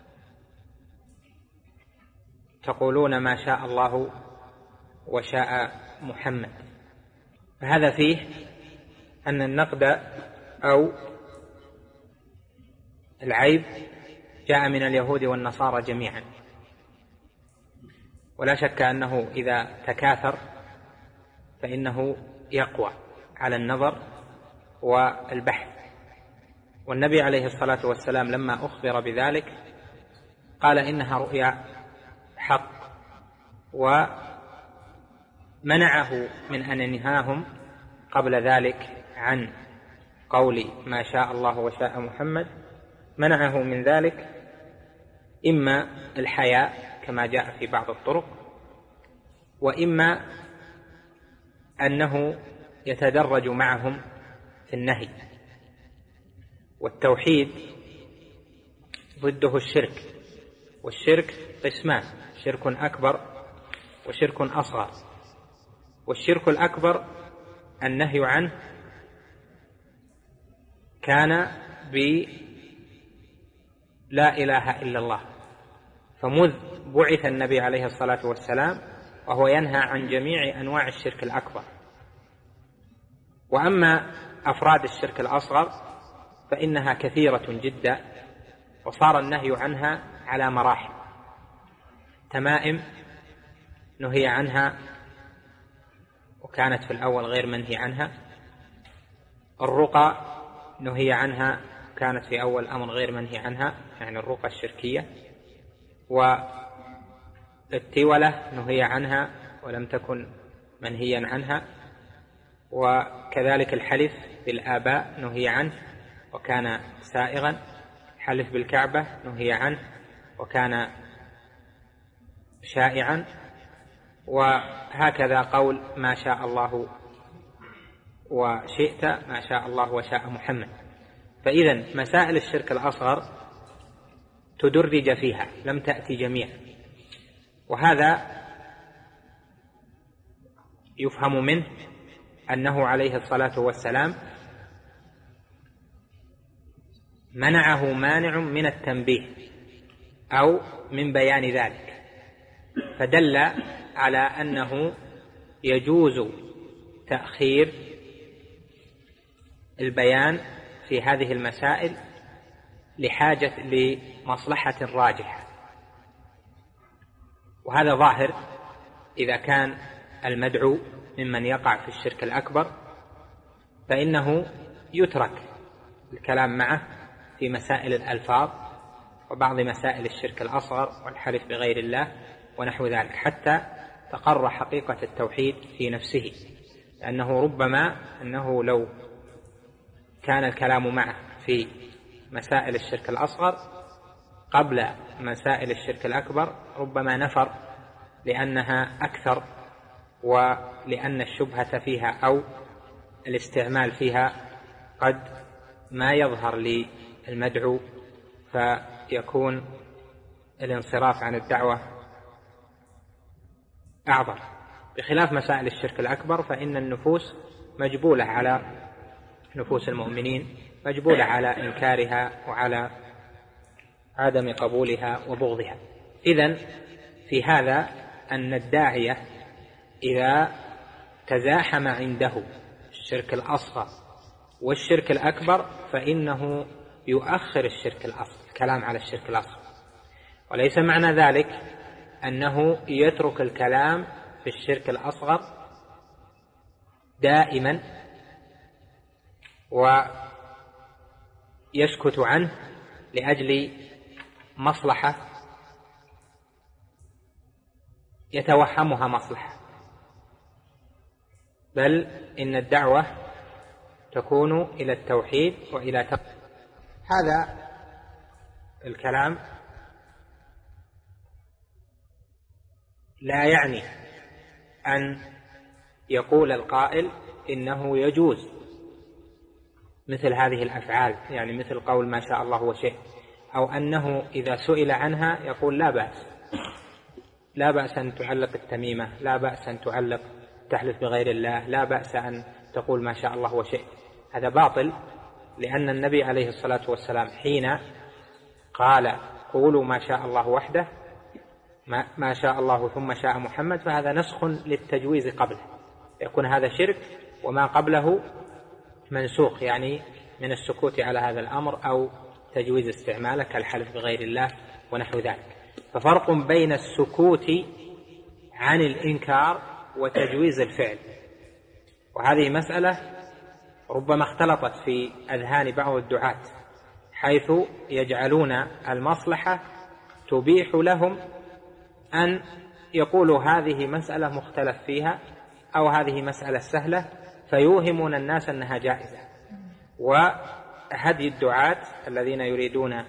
B: تقولون ما شاء الله وشاء محمد. فهذا فيه أن النقد أو العيب جاء من اليهود والنصارى جميعا، ولا شك أنه إذا تكاثر فإنه يقوى على النظر والبحث. والنبي عليه الصلاة والسلام لما أخبر بذلك قال إنها رؤيا حق، ومنعه من أن ينهاهم قبل ذلك عن قول ما شاء الله وشاء محمد. منعه من ذلك إما الحياء كما جاء في بعض الطرق، وإما أنه يتدرج معهم في النهي. والتوحيد ضده الشرك، والشرك قسمان: شرك أكبر وشرك أصغر. والشرك الأكبر النهي عنه كان بلا إله إلا الله، فمذ بعث النبي عليه الصلاة والسلام وهو ينهى عن جميع أنواع الشرك الأكبر. وأما أفراد الشرك الأصغر فإنها كثيرة جدا، وصار النهي عنها على مراحل. تمائم نهي عنها وكانت في الأول غير منهي عنها، الرقى نهي عنها كانت في أول أمر غير منهي عنها، يعني الرقى الشركية، والتولة نهي عنها ولم تكن منهيا عنها، وكذلك الحلف بالآباء نهي عنه وكان سائغا، حلف بالكعبة نهي عنه وكان شائعا، وهكذا قول ما شاء الله وشئت، ما شاء الله وشاء محمد. فإذا مسائل الشرك الأصغر تدرج فيها، لم تأتي جميعا. وهذا يفهم منه أنه عليه الصلاة والسلام منعه مانع من التنبيه أو من بيان ذلك، فدل على أنه يجوز تأخير البيان في هذه المسائل لحاجة لمصلحة راجحة، وهذا ظاهر إذا كان المدعو ممن يقع في الشرك الأكبر، فإنه يترك الكلام معه في مسائل الألفاظ وبعض مسائل الشرك الأصغر والحلف بغير الله ونحو ذلك، حتى تقر حقيقة التوحيد في نفسه، لأنه ربما أنه لو كان الكلام معه في مسائل الشرك الأصغر قبل مسائل الشرك الأكبر ربما نفر، لأنها أكثر ولأن الشبهة فيها أو الاستعمال فيها قد ما يظهر للمدعو، فيكون الانصراف عن الدعوة أعظم، بخلاف مسائل الشرك الأكبر فإن النفوس مجبولة على نفوس المؤمنين مجبولة على إنكارها وعلى عدم قبولها وبغضها. إذن في هذا أن الداعية إذا تزاحم عنده الشرك الأصغر والشرك الأكبر فإنه يؤخر الشرك الأصغر، الكلام على الشرك الأصغر، وليس معنى ذلك أنه يترك الكلام في الشرك الأصغر دائما ويسكت عنه لأجل مصلحة يتوهمها مصلحة، بل إن الدعوة تكون إلى التوحيد وإلى تقوى. هذا الكلام لا يعني أن يقول القائل إنه يجوز مثل هذه الأفعال، يعني مثل قول ما شاء الله وشئت، أو أنه إذا سئل عنها يقول لا بأس لا بأس أن تعلق التميمة، لا بأس أن تعلق تحلف بغير الله، لا بأس أن تقول ما شاء الله وشئت. هذا باطل، لأن النبي عليه الصلاة والسلام حين قال قولوا ما شاء الله وحده ما شاء الله ثم شاء محمد، فهذا نسخ للتجويز قبله، يكون هذا شرك وما قبله منسوخ، يعني من السكوت على هذا الأمر أو تجويز استعماله كالحلف بغير الله ونحو ذلك. ففرق بين السكوت عن الإنكار وتجويز الفعل، وهذه مسألة ربما اختلطت في أذهان بعض الدعاة، حيث يجعلون المصلحة تبيح لهم أن يقولوا هذه مسألة مختلف فيها أو هذه مسألة سهلة، فيوهمون الناس أنها جائزة. وهدي الدعاة الذين يريدون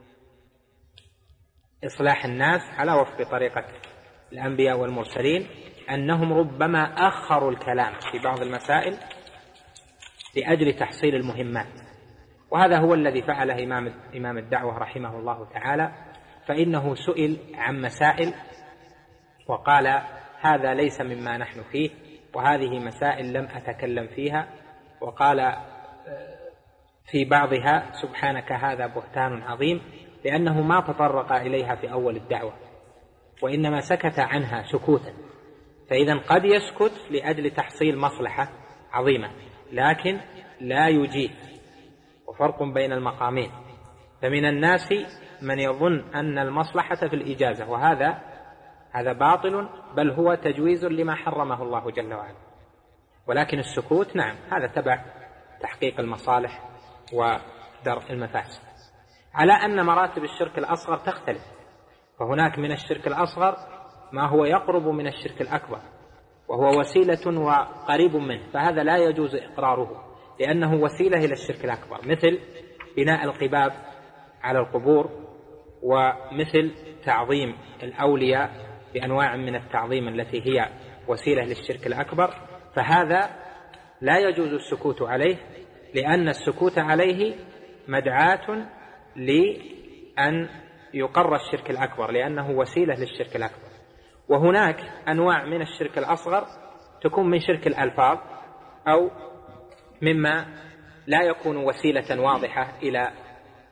B: إصلاح الناس على وفق طريقة الأنبياء والمرسلين أنهم ربما أخروا الكلام في بعض المسائل لأجل تحصيل المهمات، وهذا هو الذي فعله إمام إمام الدعوة رحمه الله تعالى، فإنه سئل عن مسائل وقال هذا ليس مما نحن فيه، وهذه مسائل لم أتكلم فيها، وقال في بعضها سبحانك هذا بهتان عظيم، لأنه ما تطرق إليها في أول الدعوة وإنما سكت عنها سكوتا. فإذا قد يسكت لأجل تحصيل مصلحة عظيمة لكن لا يجيب، وفرق بين المقامين. فمن الناس من يظن أن المصلحة في الإجازة، وهذا هذا باطل، بل هو تجويز لما حرمه الله جل وعلا. ولكن السكوت نعم هذا تبع تحقيق المصالح ودرء المفاسد. على أن مراتب الشرك الأصغر تختلف، فهناك من الشرك الأصغر ما هو يقرب من الشرك الأكبر وهو وسيلة وقريب منه، فهذا لا يجوز إقراره لأنه وسيلة إلى الشرك الأكبر، مثل بناء القباب على القبور، ومثل تعظيم الأولياء بأنواع من التعظيم التي هي وسيلة للشرك الأكبر. فهذا لا يجوز السكوت عليه، لأن السكوت عليه مدعاة لأن يقر الشرك الأكبر، لأنه وسيلة للشرك الأكبر. وهناك أنواع من الشرك الأصغر تكون من شرك الألفاظ أو مما لا يكون وسيلة واضحة إلى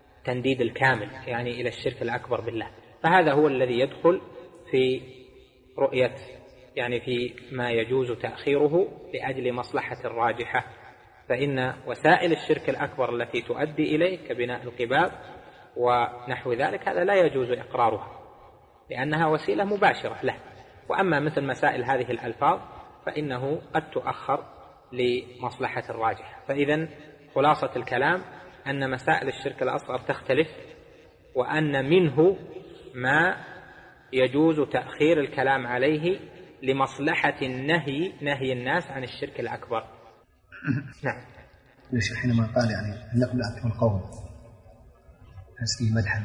B: تنديد الكامل، يعني إلى الشرك الأكبر بالله، فهذا هو الذي يدخل في رؤية يعني في ما يجوز تأخيره لأجل مصلحة راجحة، فإن وسائل الشرك الأكبر التي تؤدي إليه كبناء القباب ونحو ذلك هذا لا يجوز إقرارها لأنها وسيلة مباشرة له. وأما مثل مسائل هذه الألفاظ فإنه قد تؤخر لمصلحة الراجحة. فإذن خلاصة الكلام أن مسائل الشرك الأصغر تختلف، وأن منه ما يجوز تأخير الكلام عليه لمصلحة النهي نهي الناس عن الشرك الأكبر. نعم.
A: ليش حينما قال يعني إنكم لأنتم القوم هذه مدحا،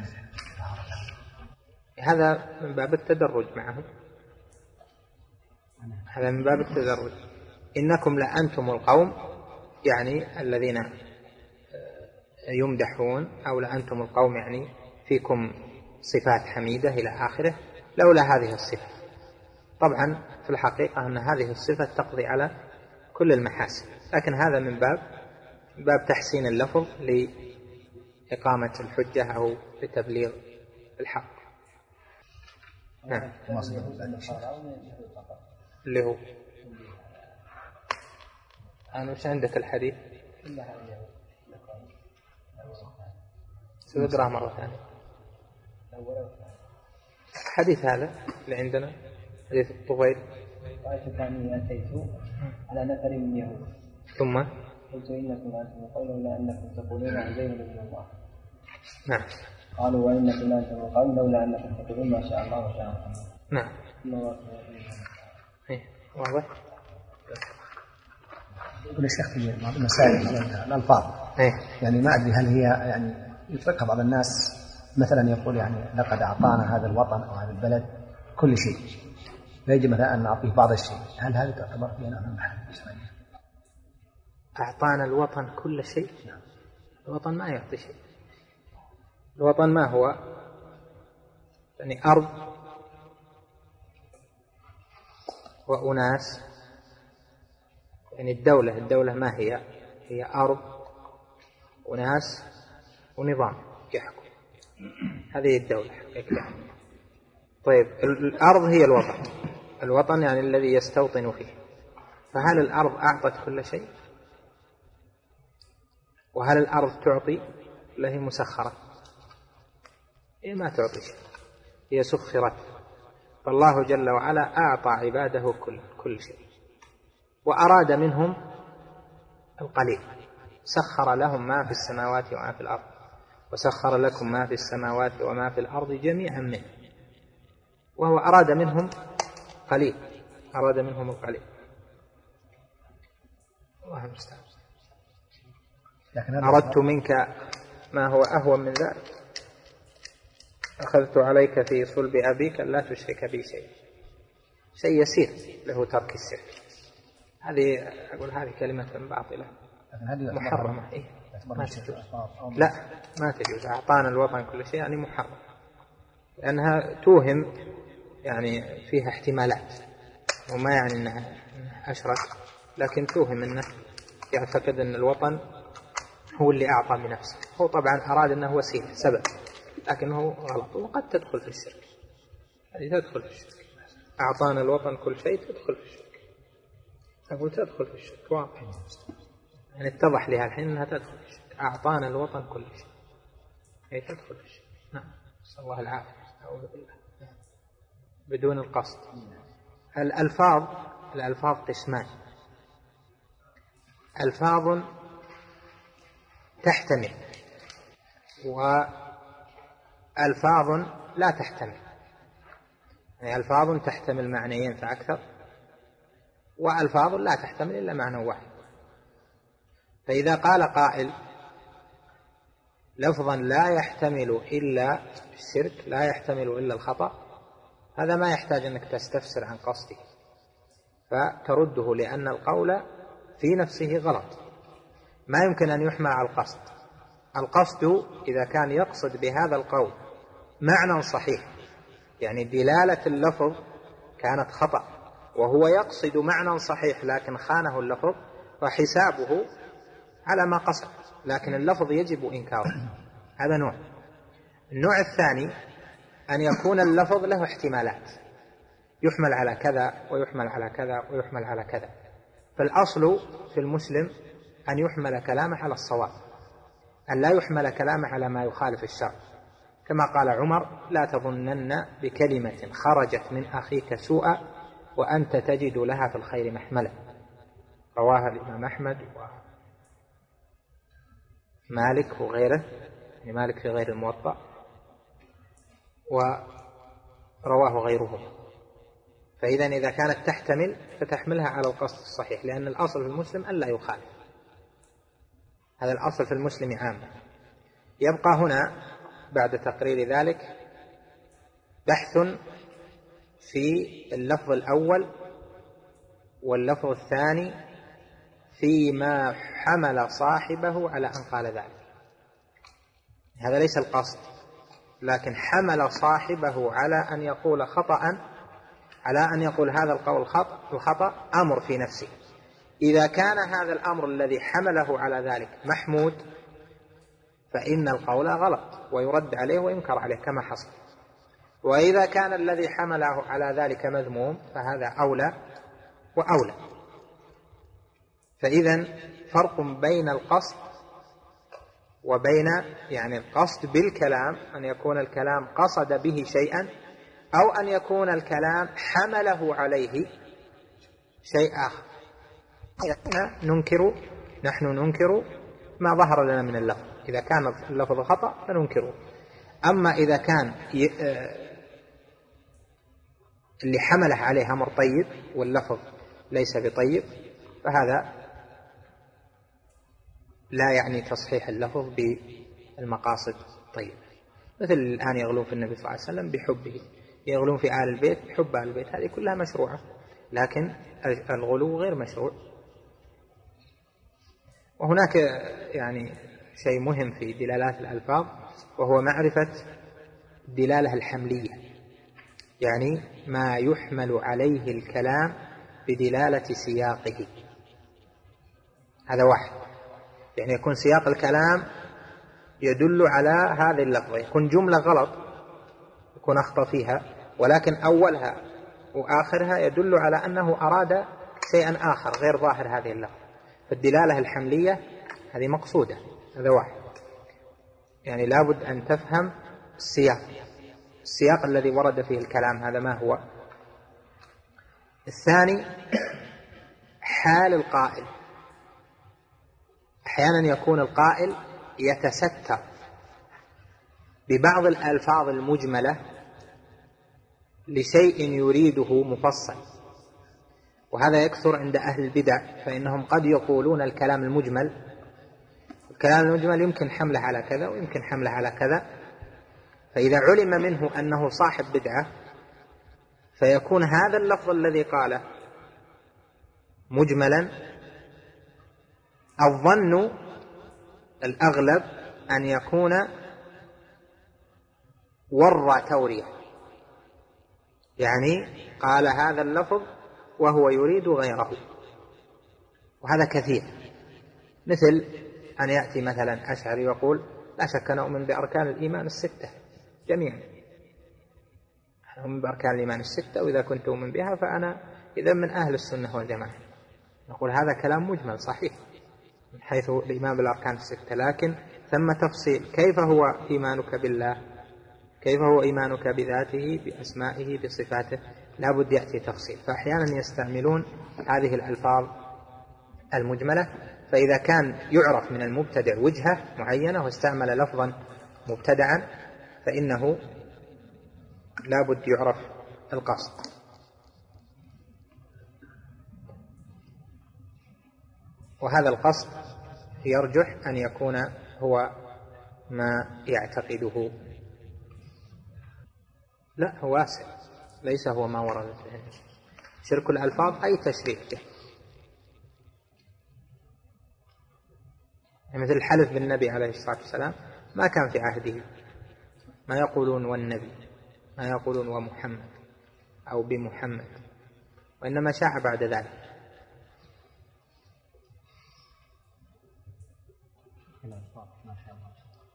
B: هذا من باب التدرج معهم، هذا من باب التدرج. إنكم لأنتم القوم يعني الذين يمدحون، أو لأنتم القوم يعني فيكم صفات حميدة إلى آخره لولا هذه الصفة. طبعا في الحقيقة أن هذه الصفة تقضي على كل المحاسن، لكن هذا من باب باب تحسين اللفظ لإقامة الحجة أو لتبليغ الحق. نعم. اللي هو أنا وش عندك الحديث؟ سأقرأه مرة ثانية. الحديث هذا اللي عندنا حديث الطفيل.
C: رأيت كأني أتيت على نفر من يهود
B: ثم
C: قلت إنكم أنتم القوم لولا أنكم تقولون عزير بن الله.
B: نعم.
C: قالوا وإنكم أنتم القوم لولا أنكم تقولون ما شاء الله وشاء الله.
B: نعم. إيه واضح.
A: وليش يختلف مسائل الألفاظ؟
B: إيه.
A: يعني ما أدري هل هي يعني يطلقها بعض الناس مثلا يقول يعني لقد أعطانا هذا الوطن أو هذا البلد كل شيء، فيجب مثلا أن نعطيه بعض الشيء، هل هذا تعتبر بيننا من محل الإسرائيلية؟
B: أعطانا الوطن كل شيء؟ الوطن ما يعطي شيء. الوطن ما هو يعني أرض وأناس، يعني الدولة الدولة ما هي؟ هي أرض وناس ونظام يحكم، هذه الدولة حقيقة. طيب الأرض هي الوطن، الوطن يعني الذي يستوطن فيه، فهل الأرض أعطت كل شيء؟ وهل الأرض تعطي؟ لا هي مسخرة، هي ما تعطي شيء، هي سخرت. فالله جل وعلا أعطى عباده كل, كل شيء، وأراد منهم القليل. سخر لهم ما في السماوات وما في الأرض، وسخر لكم ما في السماوات وما في الأرض جميعا منه، وهو أراد منهم قليل، أراد منهم القليل. الله المستعان. أردت منك ما هو أهون من ذلك، أخذت عليك في صلب أبيك لا تشرك بي شيء، شيء يسير له ترك الشرك. هذه أقول هذه كلمة باطلة محرمة. إيه؟ ما تجوز. لا ما تجوز. أعطانا الوطن كل شيء يعني محرم، لأنها توهم يعني فيها احتمالات، وما يعني أنها أشرك، لكن توهم أنه يعتقد أن الوطن هو اللي أعطى بنفسه. هو طبعا أراد أنه وسيلة سبب، لكنه غلط، وقد تدخل في الشرك. هذه تدخل في الشرك. أعطانا الوطن كل شيء تدخل في الشرك. أقول تدخل في الشرك واضح، يعني اتضح لها الحين أنها تدخل في الشرك. أعطانا الوطن كل شيء هي تدخل في الشرك. نعم. نسأل الله العافية. أعوذ بالله. بدون القصد. الألفاظ الألفاظ قسمان: ألفاظ تحتمل، وألفاظ لا تحتمل. يعني ألفاظ تحتمل معنيين فأكثر، وألفاظ لا تحتمل إلا معنى واحد. فإذا قال قائل لفظا لا يحتمل إلا الشرك، لا يحتمل إلا الخطأ، هذا ما يحتاج أنك تستفسر عن قصده، فترده، لأن القول في نفسه غلط، ما يمكن أن يحمل على القصد. القصد إذا كان يقصد بهذا القول معنى صحيح، يعني دلالة اللفظ كانت خطأ، وهو يقصد معنى صحيح لكن خانه اللفظ، وحسابه على ما قصد، لكن اللفظ يجب إنكاره. هذا نوع. النوع الثاني أن يكون اللفظ له احتمالات، يحمل على كذا ويحمل على كذا ويحمل على كذا. فالأصل في المسلم أن يحمل كلامه على الصواب، أن لا يحمل كلامه على ما يخالف الشرع، كما قال عمر: لا تظنن بكلمة خرجت من أخيك سوءا وأنت تجد لها في الخير محملا. رواه الإمام أحمد ومالك وغيره، يعني مالك في غير الموطأ، ورواه غيرهم. فإذا إذا كانت تحتمل فتحملها على القصد الصحيح، لأن الأصل في المسلم أن لا يخالف، هذا الأصل في المسلم عامة. يبقى هنا بعد تقرير ذلك بحث في اللفظ الأول واللفظ الثاني فيما حمل صاحبه على أن قال ذلك. هذا ليس القصد، لكن حمل صاحبه على أن يقول خطأ، على أن يقول هذا القول الخطأ أمر في نفسه. إذا كان هذا الأمر الذي حمله على ذلك محمود فإن القول غلط ويرد عليه وينكر عليه كما حصل. وإذا كان الذي حمله على ذلك مذموم فهذا أولى وأولى. فإذا فرق بين القصد وبين يعني القصد بالكلام، أن يكون الكلام قصد به شيئا، أو أن يكون الكلام حمله عليه شيء آخر. ننكر نحن ننكر ما ظهر لنا من اللفظ، إذا كان اللفظ خطأ فننكره. أما إذا كان اللي حمله عليه أمر طيب واللفظ ليس بطيب فهذا لا يعني تصحيح اللفظ بالمقاصد طيب. مثل الآن يغلون في النبي صلى الله عليه وسلم بحبه، يغلون في آل البيت بحب آل البيت، هذه كلها مشروعة، لكن الغلو غير مشروع. وهناك يعني شيء مهم في دلالات الألفاظ، وهو معرفة الدلالة الحملية، يعني ما يحمل عليه الكلام بدلالة سياقه. هذا واحد، يعني يكون سياق الكلام يدل على هذه اللفظة، يكون جملة غلط يكون أخطأ فيها، ولكن أولها وآخرها يدل على أنه أراد شيئا آخر غير ظاهر هذه اللفظة. فالدلالة الحملية هذه مقصودة، هذا واحد، يعني لابد أن تفهم السياق، السياق الذي ورد فيه الكلام هذا ما هو. الثاني حال القائل، أحيانا يكون القائل يتستر ببعض الألفاظ المجملة لشيء يريده مفصل، وهذا يكثر عند أهل البدع، فإنهم قد يقولون الكلام المجمل، الكلام المجمل يمكن حمله على كذا ويمكن حمله على كذا، فإذا علم منه أنه صاحب بدعة فيكون هذا اللفظ الذي قاله مجملا. الظن الأغلب أن يكون ورى تورية، يعني قال هذا اللفظ وهو يريد غيره، وهذا كثير. مثل أن يأتي مثلا أشعري يقول لا شك نؤمن بأركان الإيمان الستة جميعا، نؤمن بأركان الإيمان الستة، وإذا كنت أؤمن بها فأنا إذا من أهل السنة والجماعة. نقول هذا كلام مجمل صحيح من حيث الإيمان بالأركان الستة، لكن ثم تفصيل، كيف هو إيمانك بالله، كيف هو إيمانك بذاته بأسمائه بصفاته، لا بد يأتي تفصيل. فأحيانا يستعملون هذه الألفاظ المجملة، فإذا كان يعرف من المبتدع وجهة معينة واستعمل لفظا مبتدعا فإنه لا بد يعرف القصد. وهذا القصد يرجح أن يكون هو ما يعتقده، لا هو واسع، ليس هو ما ورد فيه. شرك الألفاظ أي تشريك به، مثل الحلف بالنبي عليه الصلاة والسلام ما كان في عهده، ما يقولون والنبي، ما يقولون ومحمد أو بمحمد، وإنما شاع بعد ذلك.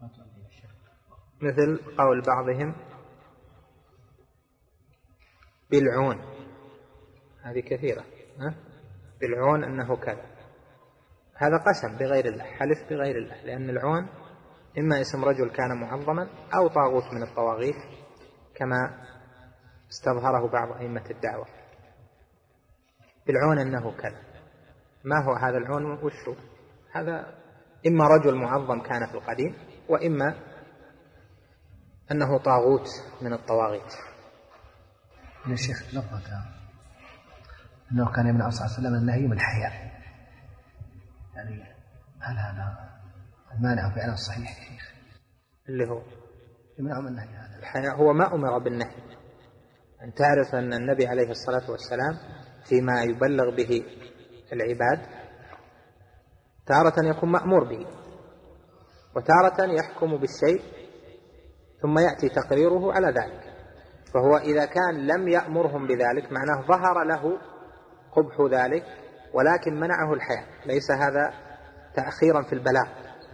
B: مثل قول بعضهم بالعون هذه كثيرة، ها؟ بالعون أنه كذا، هذا قسم بغير الله، حلف بغير الله، لأن العون إما اسم رجل كان معظما أو طاغوت من الطواغيت كما استظهره بعض أئمة الدعوة. بالعون أنه كذا، ما هو هذا العون؟ وشو هذا؟ إما رجل معظم كان في القديم، وإما أنه طاغوت من الطواغيت.
A: يا شيخ لفظة أنه كان يمنع صلى الله عليه وسلم النهي من الحياء، يعني هل هذا المانع فعلا الصحيح يا شيخ؟
B: اللي هو
A: يمنع من النهي هذا
B: الحياء هو ما أمر بالنهي. أن تعرف أن النبي عليه الصلاة والسلام فيما يبلغ به العباد تارة يكون مأمور به، وتارة يحكم بالشيء ثم يأتي تقريره على ذلك. فهو إذا كان لم يأمرهم بذلك معناه ظهر له قبح ذلك ولكن منعه الحياء، ليس هذا تأخيرا في البلاغ.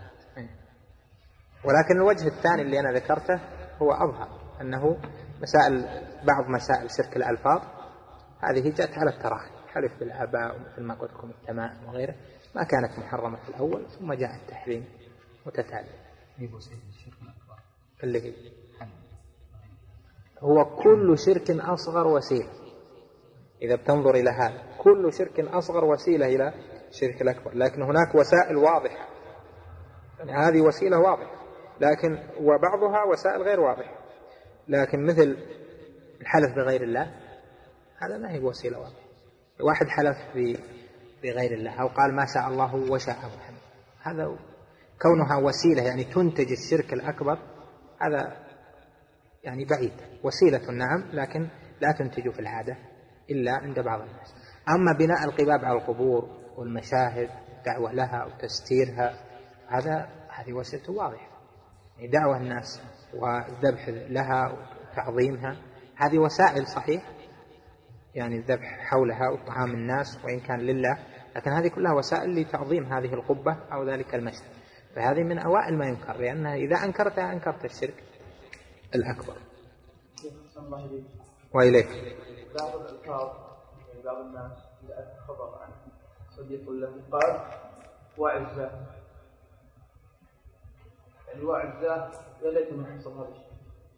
B: ولكن الوجه الثاني اللي أنا ذكرته هو أظهر، أنه مسائل بعض مسائل شرك الألفاظ هذه جاءت على التراخي، حلف بالآباء ومثل ما قلت لكم التمائم وغيره، ما كانت محرمة في الأول ثم جاء التحريم متتالي. اللي هي هو كل شرك أصغر وسيلة، إذا بتنظر إلى هذا كل شرك أصغر وسيلة إلى شرك الأكبر، لكن هناك وسائل واضحة، يعني هذه وسيلة واضحة، لكن وبعضها وسائل غير واضحة. لكن مثل الحلف بغير الله هذا ما هي وسيلة واضحة. واحد حلف بغير الله أو قال ما شاء الله وشاء محمد، هذا كونها وسيلة يعني تنتج الشرك الأكبر، هذا يعني بعيد. وسيلة نعم، لكن لا تنتج في العادة إلا عند بعض الناس. أما بناء القباب على القبور والمشاهد دعوة لها وتستيرها، هذا هذه وسيلة واضحة، يعني دعوة الناس والذبح لها وتعظيمها، هذه وسائل صحيح، يعني الذبح حولها وطعام الناس وإن كان لله، لكن هذه كلها وسائل لتعظيم هذه القبة أو ذلك المشهد. فهذه من أوائل ما ينكر، لأنها إذا أنكرتها أنكرت الشرك الأكبر. وإليك
D: بعض الألفاظ يعني بعض الناس إذا أتى خبر عن صديق له قال وعزة، يعني وعزة يا ليت ما حصل هذا الشيء.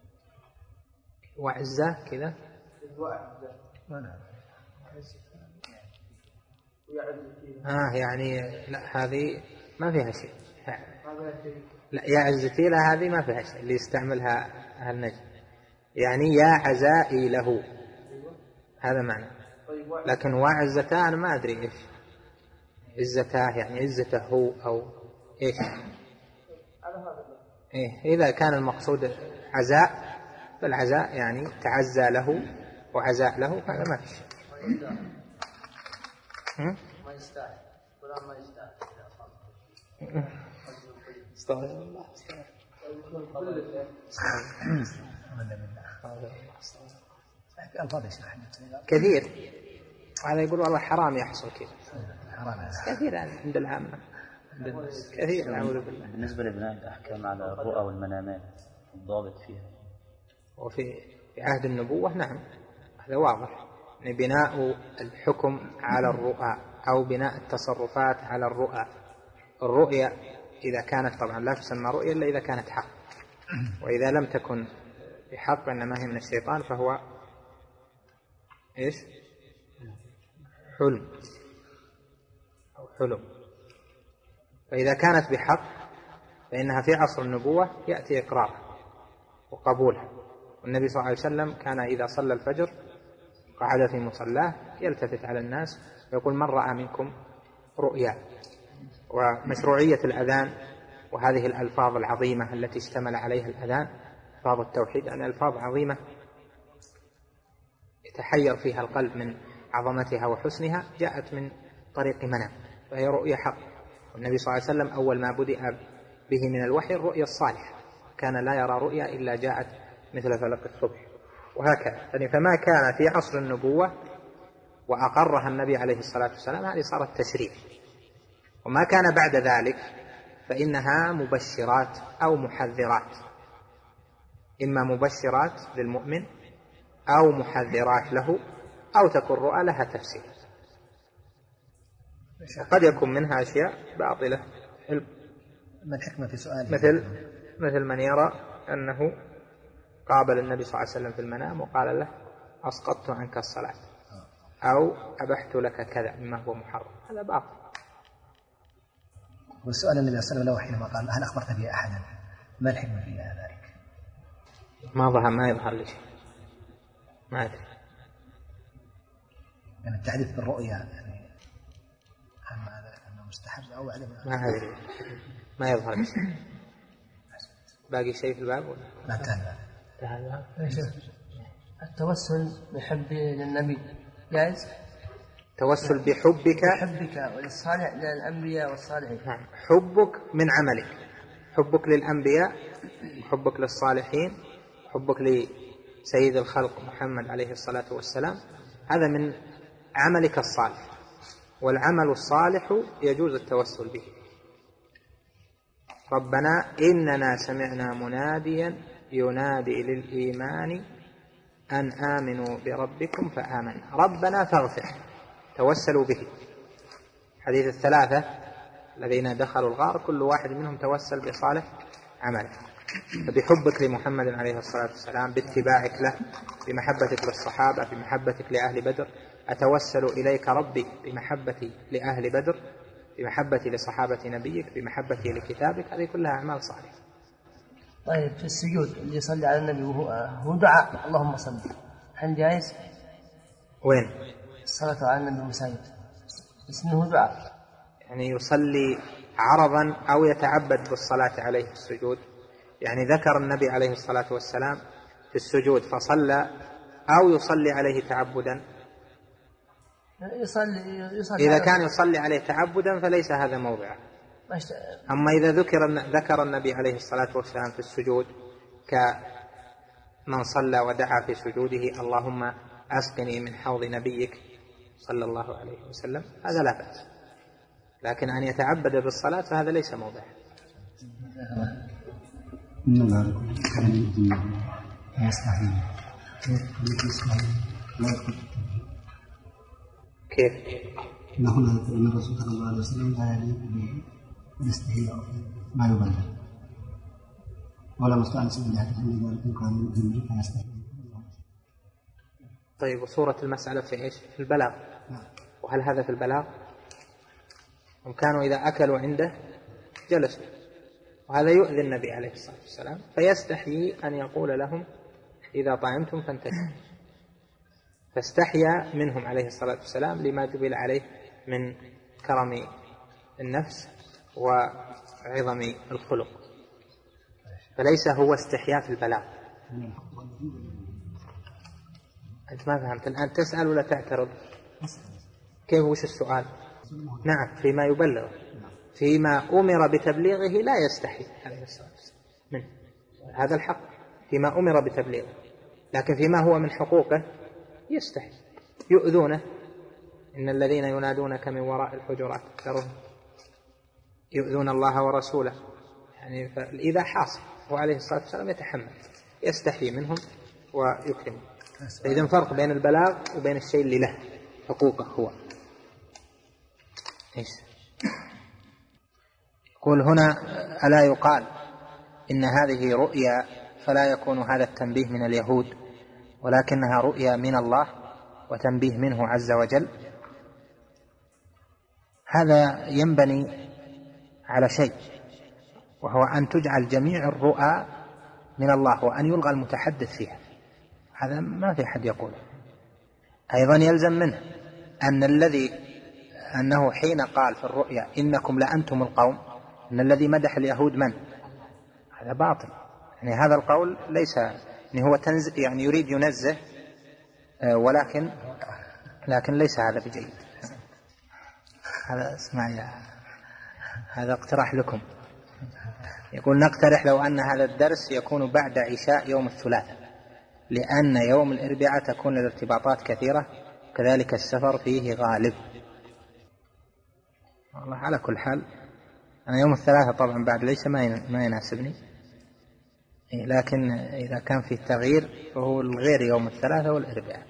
B: وعزة كذا
D: وعزة
A: ما نعم
B: آه يعني لا هذه ما فيها شيء، لا يا عزتي لا هذه ما فيها شيء اللي يستعملها هالنجم، يعني يا عزائي له هذا معنى. لكن وعزته أنا ما أدري إيش عزته، يعني عزته هو أو إيش إيه. إذا كان المقصود عزاء فالعزاء يعني تعزى له وعزاء له، هذا ما في شيء.
D: ما يستاهل ولا ما يستاهل.
B: استغفر الله كثير. هذا يقول والله حرام يحصل كذا، كثير عند العامة كثير. نعوذ بالله.
C: بالنسبة لبناء الأحكام على الرؤى والمنامات الضابط فيها،
B: وفي في عهد النبوة نعم هذا واضح، يعني بناء الحكم على الرؤى أو بناء التصرفات على الرؤى. الرؤيا إذا كانت طبعا لا تسمى رؤيا إلا إذا كانت حق، وإذا لم تكن بحق إنما هي من الشيطان فهو إيش حلم أو حلم. فإذا كانت بحق فإنها في عصر النبوة يأتي إقرارها وقبولها. والنبي صلى الله عليه وسلم كان إذا صلى الفجر قعد في مصلاه يلتفت على الناس ويقول من رأى منكم رؤيا. ومشروعية الأذان وهذه الألفاظ العظيمة التي اشتمل عليها الأذان ألفاظ التوحيد، أن ألفاظ عظيمة يتحير فيها القلب من عظمتها وحسنها، جاءت من طريق منام، فهي رؤيا حق. والنبي صلى الله عليه وسلم أول ما بدأ به من الوحي الرؤيا الصالحة، كان لا يرى رؤيا إلا جاءت مثل فلق الصبح وهكذا. يعني فما كان في عصر النبوة وأقرها النبي عليه الصلاة والسلام هذه صارت تشريع، وما كان بعد ذلك فإنها مبشرات أو محذرات، إما مبشرات للمؤمن أو محذرات له، أو تكون رؤى لها تفسير. قد يكون منها أشياء باطلة.
A: ما الحكمة في سؤاله؟
B: مثل مثل من يرى أنه قابل النبي صلى الله عليه وسلم في المنام وقال له أسقطت عنك الصلاة، أو أبحت لك كذا مما هو محرم، هذا باطل.
A: والسؤال النبي صلى الله عليه وسلم حينما قال هل أخبرت به أحدا، ما الحكمة في ذلك؟
B: ما ظهر ما يظهر لي شيء، ما أدري.
A: يعني التحديث بالرؤيا يعني هل هذا أنه مستحب أو عدم؟
B: ما أدري، ما يظهر لي شيء. باقي شيء في الباب ولا؟
A: ما انتهى.
C: التوسل بحب للنبي جائز؟
B: توسل بحبك
C: حبك وللصالح للأنبياء والصالحين.
B: نعم، حبك من عملك، حبك للأنبياء، حبك للصالحين، حبك لسيد الخلق محمد عليه الصلاة والسلام، هذا من عملك الصالح، والعمل الصالح يجوز التوسل به. ربنا إننا سمعنا مناديا ينادي للإيمان أن آمنوا بربكم فآمنا، ربنا فاغفر، توسلوا به. حديث الثلاثة الذين دخلوا الغار كل واحد منهم توسل بصالح عمله. فبحبك لمحمد عليه الصلاة والسلام، باتباعك له، بمحبتك للصحابة، بمحبتك لأهل بدر، أتوسل إليك ربي بمحبتي لأهل بدر، بمحبتي لصحابة نبيك، بمحبتي لكتابك، هذه كلها أعمال صالحة.
C: طيب في السجود اللي يصلي على النبي وهو هو دعاء اللهم صل، هل جائز؟
B: وين؟
C: الصلاة على النبي المساجد اسمه دعاء،
B: يعني يصلي عرضا أو يتعبد بالصلاة عليه في السجود. يعني ذكر النبي عليه الصلاة والسلام في السجود فصلى، أو يصلي عليه تعبدا.
C: يصلي, يصلي
B: إذا كان يصلي عليه تعبدا فليس هذا موضعه. أما إذا ذكر ذكر النبي عليه الصلاة والسلام في السجود كمن صلى ودعا في سجوده اللهم أسقني من حوض نبيك صلى الله عليه وسلم، هذا لا بأس. لكن أن يتعبد بالصلاة فهذا ليس موضعه. كيف؟
E: نحن أن الرسول صلى الله عليه وسلم لا يليق بالاستحياء ما يبلغ، ولا مستأنس بالله تحمل ذلك كان يجب فيستحي.
B: طيب، وصورة المسألة في إيش؟ في البلاغ. وهل هذا في البلاغ؟ هم كانوا إذا أكلوا عنده جلسوا، وهذا يؤذي النبي عليه الصلاة والسلام، فيستحيي أن يقول لهم إذا طعمتم فانتشروا، فاستحيا منهم عليه الصلاة والسلام لما جبل عليه من كرم النفس وعظم الخلق، فليس هو استحياء في البلاغ. أنت ما فهمت الآن، تسأل ولا تعترض؟ كيف؟ وش السؤال؟ نعم، فيما يبلغ، فيما أمر بتبليغه لا يستحي عليه الصلاة والسلام منه، هذا الحق فيما أمر بتبليغه، لكن فيما هو من حقوقه يستحي، يؤذونه. إن الذين ينادونك من وراء الحجرات ترون يؤذون الله ورسوله، يعني فإذا حاصل هو عليه الصلاة والسلام يتحمل، يستحي منهم ويكرم. فإذا فرق بين البلاغ وبين الشيء اللي له حقوقه هو. إيش يقول هنا؟ ألا يقال إن هذه رؤيا فلا يكون هذا التنبيه من اليهود، ولكنها رؤيا من الله وتنبيه منه عز وجل. هذا ينبني على شيء، وهو أن تجعل جميع الرؤى من الله وأن يلغى المتحدث فيها، هذا ما في أحد يقوله. أيضا يلزم منه أن الذي أنه حين قال في الرؤيا إنكم لأنتم القوم، أن الذي مدح اليهود من؟ هذا باطل. يعني هذا القول ليس يعني هو تنز يعني يريد ينزه، ولكن لكن ليس هذا بجيد. هذا اسمع يا هذا اقتراح لكم. يقول نقترح لو أن هذا الدرس يكون بعد عشاء يوم الثلاثاء، لأن يوم الأربعاء تكون الارتباطات كثيرة، كذلك السفر فيه غالب. والله على كل حال أنا يوم الثلاثاء طبعا بعد ليس ما ما يناسبني، لكن إذا كان في تغيير فهو الغير يوم الثلاثاء والأربعاء،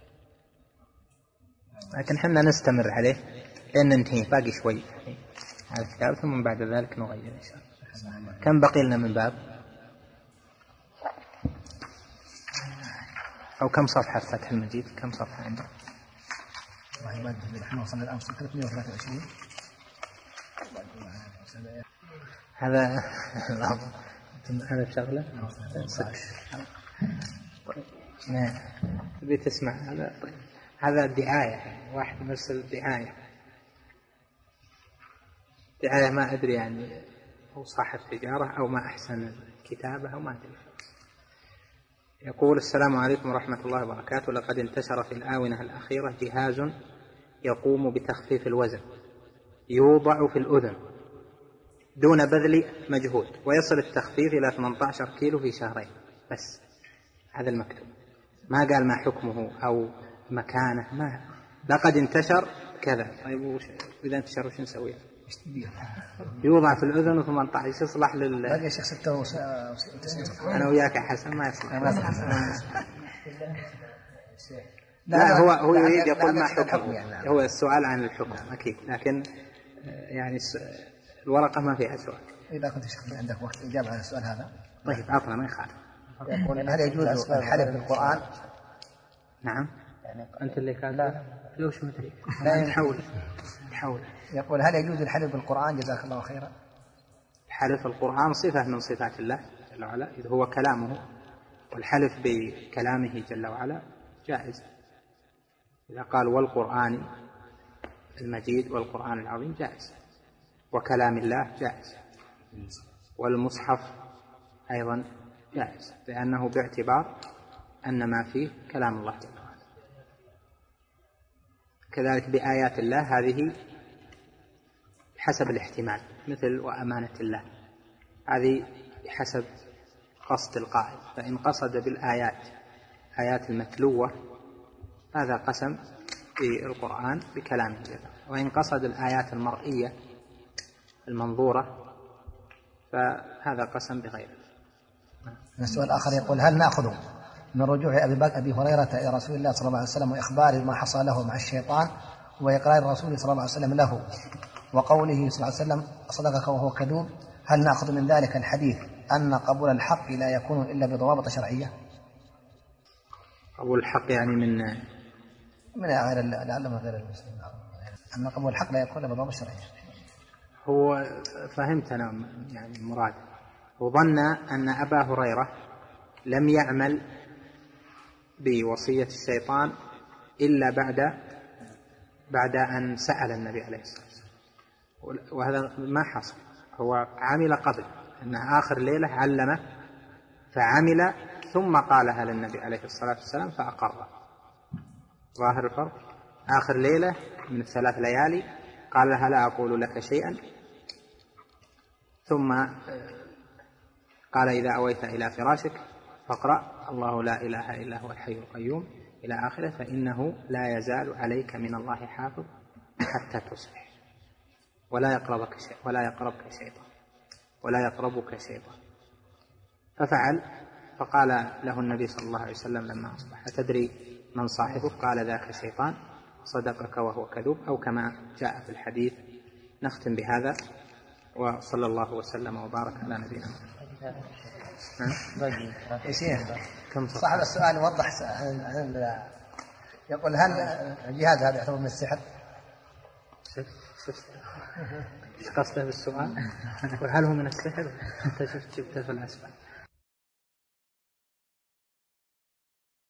B: لكن حنا نستمر عليه لأن ننتهي باقي شوي على الكتاب، ثم بعد ذلك نغير إن شاء الله. كم بقي لنا من باب أو كم صفحة في فتح المجيد؟ كم صفحة عنده؟
A: والله ما أدري، نحن وصلنا الآن ثلاثمائة وثلاثة وعشرين.
B: هذا هذا شغلة نعم تبي تسمع هذا؟ طيب هذا الدعاية، واحد مرسل الدعاية دعاية ما أدري يعني هو صاحب تجارة أو ما أحسن الكتابة أو ما أدري. يقول: السلام عليكم ورحمة الله وبركاته. لقد انتشر في الآونة الأخيرة جهاز يقوم بتخفيف الوزن، يوضع في الأذن دون بذل مجهود، ويصل التخفيف إلى ثمانية عشر كيلو في شهرين بس. هذا المكتوب، ما قال ما حكمه أو مكانه، ما لقد انتشر كذا. طيب إذا انتشر وش نسوي؟ يوضع في الأذن وثمانية عشر يصلح لل
A: باقي شيخ ستة وتسعين.
B: أنا وياك يا حسن ما يصلح. لا,
A: لا
B: هو هو يريد يقول ما حكمه، يعني هو السؤال عن الحكم أكيد، لكن يعني الورقة ما فيها سؤال.
A: إذا كنت شيخ عندك وقت إجابة على السؤال هذا
B: طيب عطنا ما يخالف.
A: يقول هل يجوز الحلف بالقرآن؟
B: نعم يعني أنت اللي كان لا لوش مدري
A: لا
B: تحول تحول.
A: يقول هل يجوز الحلف بالقرآن؟ جزاك الله خيرا.
B: حلف القرآن صفة من صفات الله جل وعلا، إذ هو كلامه، والحلف بكلامه جل وعلا جائز. إذا قال والقرآن المجيد والقرآن العظيم جائز، وكلام الله جائز، والمصحف أيضا جائز، لأنه باعتبار أن ما فيه كلام الله جل وعلا. كذلك بآيات الله هذه حسب الاحتمال، مثل وأمانة الله، هذه حسب قصد القائل، فإن قصد بالآيات آيات المتلوة هذا قسم في القرآن بكلام الله، وإن قصد الآيات المرئية المنظورة فهذا قسم بغيره.
A: السؤال الآخر يقول هل نأخذ من رجوع أبي بكر أبي هريرة إلى رسول الله صلى الله عليه وسلم وإخباره ما حصل له مع الشيطان وإقرار الرسول صلى الله عليه وسلم له وقوله صلى الله عليه وسلم صدقك وهو كذوب، هل نأخذ من ذلك الحديث أن قبول الحق لا يكون إلا بضوابط شرعية؟
B: قبول الحق يعني من
A: من غير لعلم غير المسلمين، أن قبول الحق لا يكون إلا بضوابط شرعية.
B: هو فهمت أنا يعني المراد، وظن أن أبا هريرة لم يعمل بوصية الشيطان إلا بعد بعد أن سأل النبي عليه الصلاة والسلام، وهذا ما حصل. هو عمل قبل، أنه آخر ليلة علمه فعمل ثم قالها للنبي عليه الصلاة والسلام فأقره. ظاهر الفرق، آخر ليلة من الثلاث ليالي قال لها لا أقول لك شيئا، ثم قال إذا أويت إلى فراشك فاقرأ الله لا إله إلا هو الحي القيوم إلى آخره، فإنه لا يزال عليك من الله حافظ حتى تصبح، ولا يقربك شيء ولا يقربك شيطان ولا يقربك شيطان. ففعل، فقال له النبي صلى الله عليه وسلم لما أصبح أتدري من صاحبك؟ قال ذاك شيطان صدقك وهو كذوب، أو كما جاء في الحديث. نختم بهذا، وصلى الله وسلم وبارك على نبينا محمد.
A: يا شيخ
B: كم
A: صاحب السؤال وضح. يقول هل الجهاز هذا يعتبر من السحر؟
B: ايش قصده بالسؤال؟ وهل هو من السحر؟ انت شفت جبته في الاسفل.